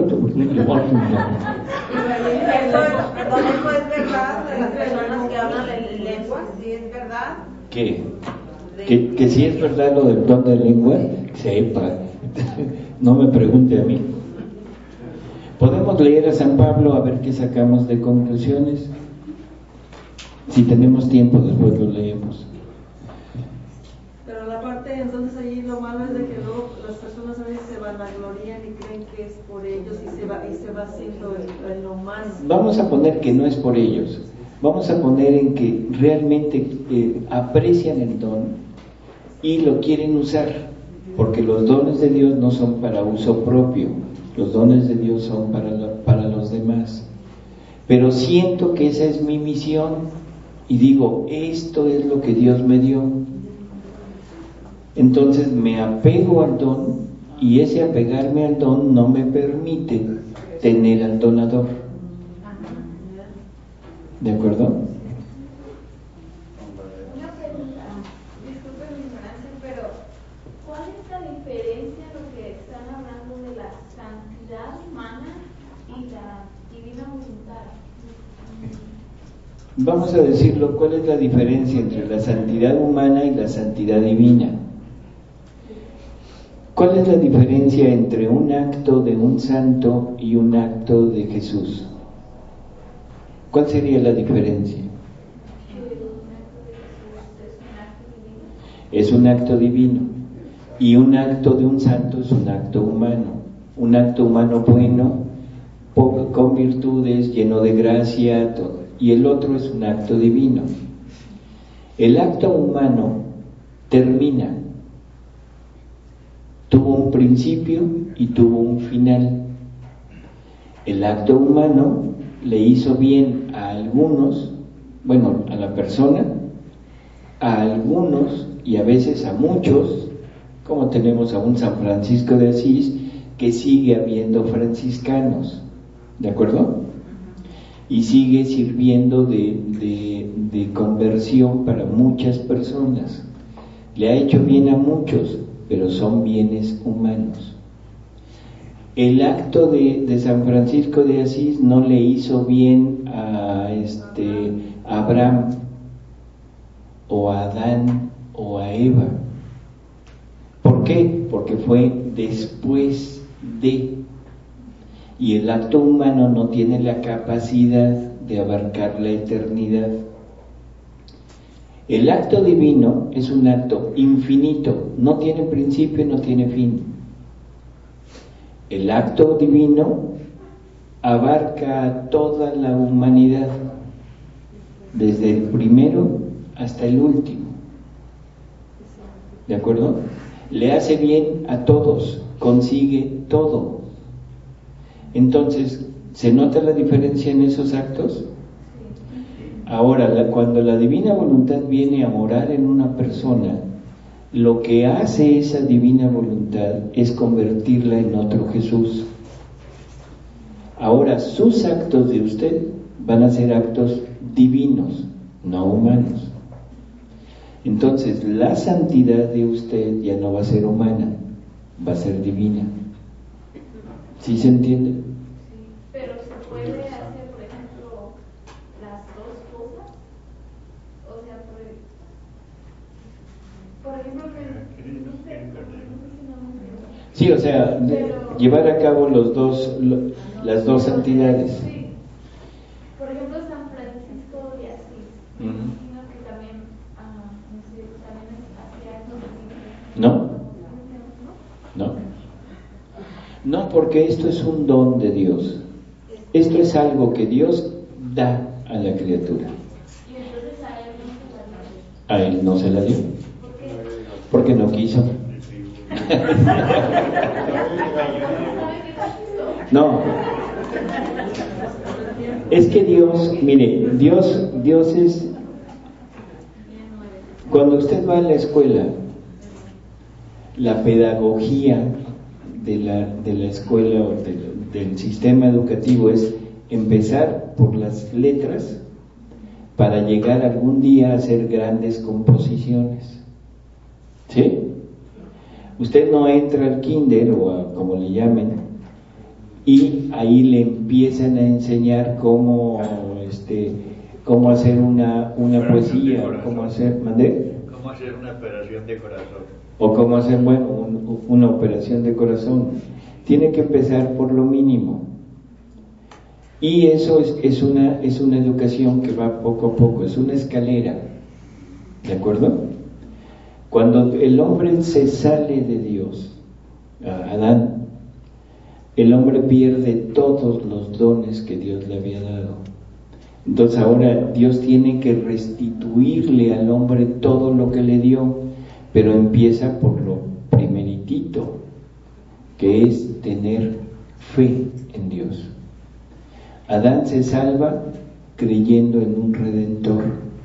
Perdón, ¿eso es verdad de las personas que hablan en lenguas? ¿Sí es verdad? ¿Qué? ¿Que, que si es verdad lo del don de lengua? Sepa. No me pregunte a mí. ¿Podemos leer a San Pablo a ver qué sacamos de conclusiones? Si tenemos tiempo, después lo leemos. Pero la parte, entonces ahí lo malo es de que luego las personas a veces se vanaglorían y creen que es por ellos y se va, y se va haciendo el, el humano. Vamos a poner que no es por ellos. Vamos a poner en que realmente eh, aprecian el don y lo quieren usar, porque los dones de Dios no son para uso propio, los dones de Dios son para, la, para los demás. Pero siento que esa es mi misión y digo, esto es lo que Dios me dio. Entonces me apego al don y ese apegarme al don no me permite tener al donador. ¿De acuerdo? Una pregunta, disculpen mi ignorancia, pero ¿cuál es la diferencia en lo que están hablando de la santidad vamos a decirlo, ¿cuál es la diferencia entre la santidad humana y la santidad divina? ¿Cuál es la diferencia entre un acto de un santo y un acto de Jesús? ¿Cuál sería la diferencia? Es un acto divino y un acto de un santo es un acto humano, un acto humano bueno, con virtudes, lleno de gracia, todo. Y el otro es un acto divino. El acto humano termina, tuvo un principio y tuvo un final. El acto humano le hizo bien a algunos, bueno, a la persona, a algunos y a veces a muchos, como tenemos a un San Francisco de Asís, que sigue habiendo franciscanos, ¿de acuerdo? Y sigue sirviendo de, de, de conversión para muchas personas. Le ha hecho bien a muchos, pero son bienes humanos. El acto de, de San Francisco de Asís no le hizo bien a, este, a Abraham, o a Adán, o a Eva. ¿Por qué? Porque fue después de... Y el acto humano no tiene la capacidad de abarcar la eternidad. El acto divino es un acto infinito, no tiene principio, no tiene fin. El acto divino abarca a toda la humanidad, desde el primero hasta el último. ¿De acuerdo? Le hace bien a todos, consigue todo. Entonces, ¿se nota la diferencia en esos actos? Ahora, la, cuando la divina voluntad viene a morar en una persona, lo que hace esa divina voluntad es convertirla en otro Jesús. Ahora, sus actos de usted van a ser actos divinos, no humanos. Entonces, la santidad de usted ya no va a ser humana, va a ser divina. ¿Sí se entiende? Sí, pero se puede hacer, por ejemplo, las dos cosas. O sea, por, por ejemplo, que no sé, no sé si no me Sí, o sea, pero, llevar a cabo los dos, lo, las dos santidades. Sí. Por ejemplo, San Francisco de Asís. Me Uh-huh. imagino que también, ah, no sé, también hacía eso. ¿No? No. No, porque esto es un don de Dios. Esto es algo que Dios da a la criatura. Y entonces a él no se la dio. A él no se la dio. ¿Por qué? Porque no quiso. No. Es que Dios, mire, Dios, Dios es... Cuando usted va a la escuela, la pedagogía de la, de la escuela o de, del sistema educativo es empezar por las letras para llegar algún día a hacer grandes composiciones. ¿Sí? Usted no entra al kinder o a, como le llamen, y ahí le empiezan a enseñar cómo, este, cómo hacer una, una poesía, cómo hacer, ¿mandé? Cómo hacer una operación de corazón. O cómo hacer, bueno, un, una operación de corazón. Tiene que empezar por lo mínimo. Y eso es, es, una, es una educación que va poco a poco, es una escalera. ¿De acuerdo? Cuando el hombre se sale de Dios, Adán, el hombre pierde todos los dones que Dios le había dado. Entonces ahora Dios tiene que restituirle al hombre todo lo que le dio, pero empieza por lo primeritito, que es tener fe en Dios. Adán se salva creyendo en un Redentor.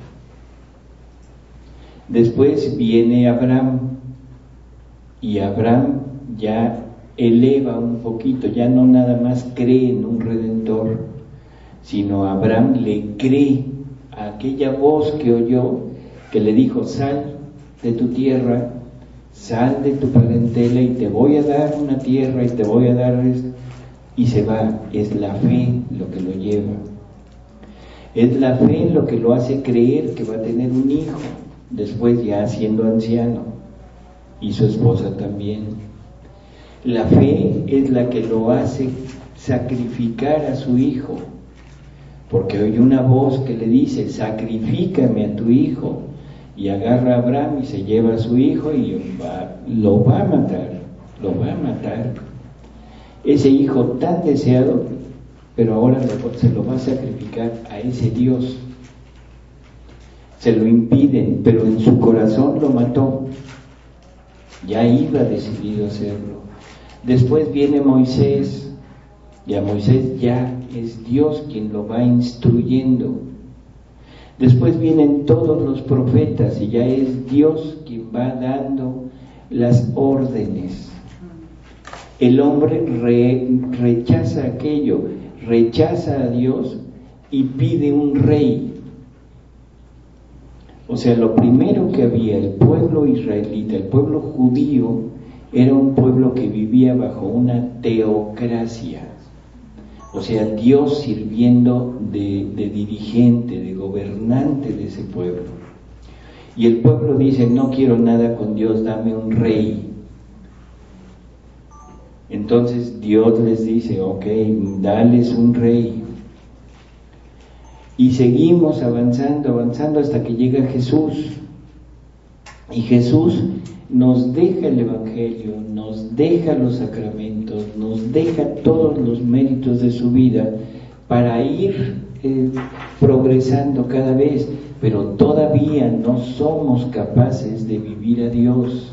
Después viene Abraham, y Abraham ya eleva un poquito, ya no nada más cree en un Redentor, sino Abraham le cree a aquella voz que oyó, que le dijo: sal de tu tierra, sal de tu parentela y te voy a dar una tierra y te voy a dar esto. Y se va, es la fe lo que lo lleva. Es la fe lo que lo hace creer que va a tener un hijo, después ya siendo anciano, y su esposa también. La fe es la que lo hace sacrificar a su hijo, porque oye una voz que le dice, sacrifícame a tu hijo, y agarra a Abraham y se lleva a su hijo y va, lo va a matar, lo va a matar. Ese hijo tan deseado, pero ahora lo, se lo va a sacrificar a ese Dios. Se lo impiden, pero en su corazón lo mató. Ya iba decidido a hacerlo. Después viene Moisés, y a Moisés ya es Dios quien lo va instruyendo. Después vienen todos los profetas y ya es Dios quien va dando las órdenes. El hombre re, rechaza aquello, rechaza a Dios y pide un rey. O sea, lo primero que había, el pueblo israelita, el pueblo judío, era un pueblo que vivía bajo una teocracia. O sea, Dios sirviendo de, de dirigente, de gobernante de ese pueblo. Y el pueblo dice, no quiero nada con Dios, dame un rey. Entonces Dios les dice, ok, dales un rey. Y seguimos avanzando, avanzando hasta que llega Jesús. Y Jesús nos deja el Evangelio, nos deja los sacramentos, nos deja todos los méritos de su vida para ir eh, progresando cada vez, pero todavía no somos capaces de vivir a Dios.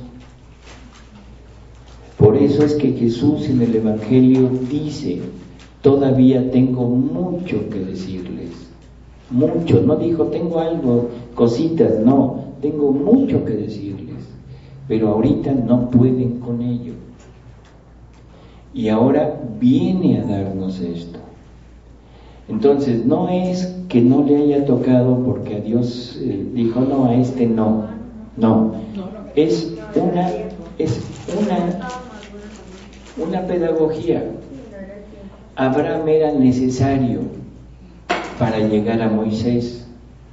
Por eso es que Jesús en el Evangelio dice, todavía tengo mucho que decirles, mucho, no dijo tengo algo, cositas, no, tengo mucho que decirles, pero ahorita no pueden con ello. Y ahora viene a darnos esto. Entonces no es que no le haya tocado porque a Dios eh, dijo no, a este no, no, es una, es una una pedagogía. Abraham era necesario para llegar a Moisés.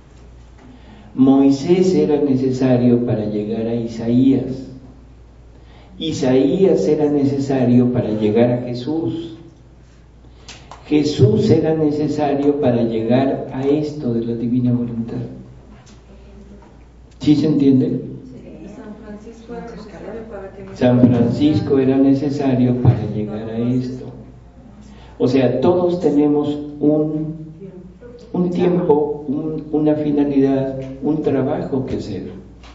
Moisés era necesario para llegar a Isaías. Isaías era necesario para llegar a Jesús. Jesús era necesario para llegar a esto de la divina voluntad. ¿Sí se entiende? San Francisco era necesario para llegar a esto. O sea, todos tenemos un, un tiempo, un, una finalidad, un trabajo que hacer.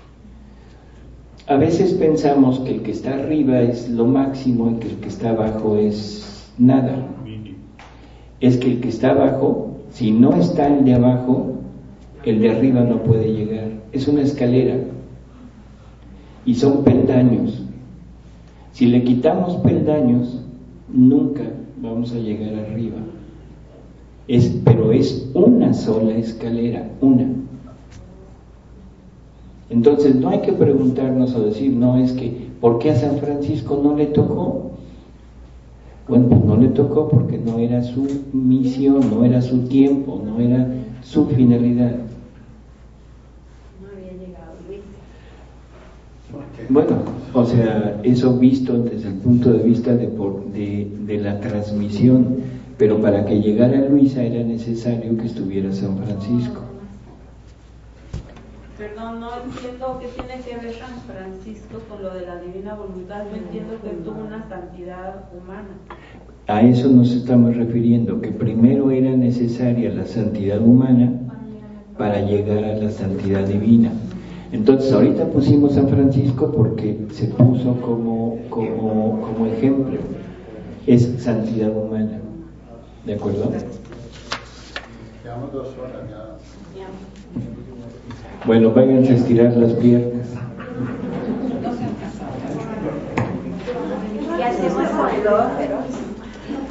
A veces pensamos que el que está arriba es lo máximo y que el que está abajo es nada. Es que el que está abajo, si no está el de abajo, el de arriba no puede llegar. Es una escalera y son peldaños. Si le quitamos peldaños, nunca vamos a llegar arriba. Es, pero es una sola escalera, una. Entonces no hay que preguntarnos o decir, no, es que, ¿por qué a San Francisco no le tocó? Bueno, pues no le tocó porque no era su misión, no era su tiempo, no era su finalidad. Bueno, o sea, eso visto desde el punto de vista de, por, de, de la transmisión, pero para que llegara Luisa era necesario que estuviera San Francisco. Perdón, no entiendo qué tiene que ver San Francisco con lo de la divina voluntad. No entiendo que tuvo una santidad humana. A eso nos estamos refiriendo, que primero era necesaria la santidad humana para llegar a la santidad divina. Entonces ahorita pusimos San Francisco porque se puso como, como, como ejemplo. Es santidad humana. ¿De acuerdo? Llevamos dos horas ya. Bueno, váyanse a estirar las piernas. ¿Qué hacemos con el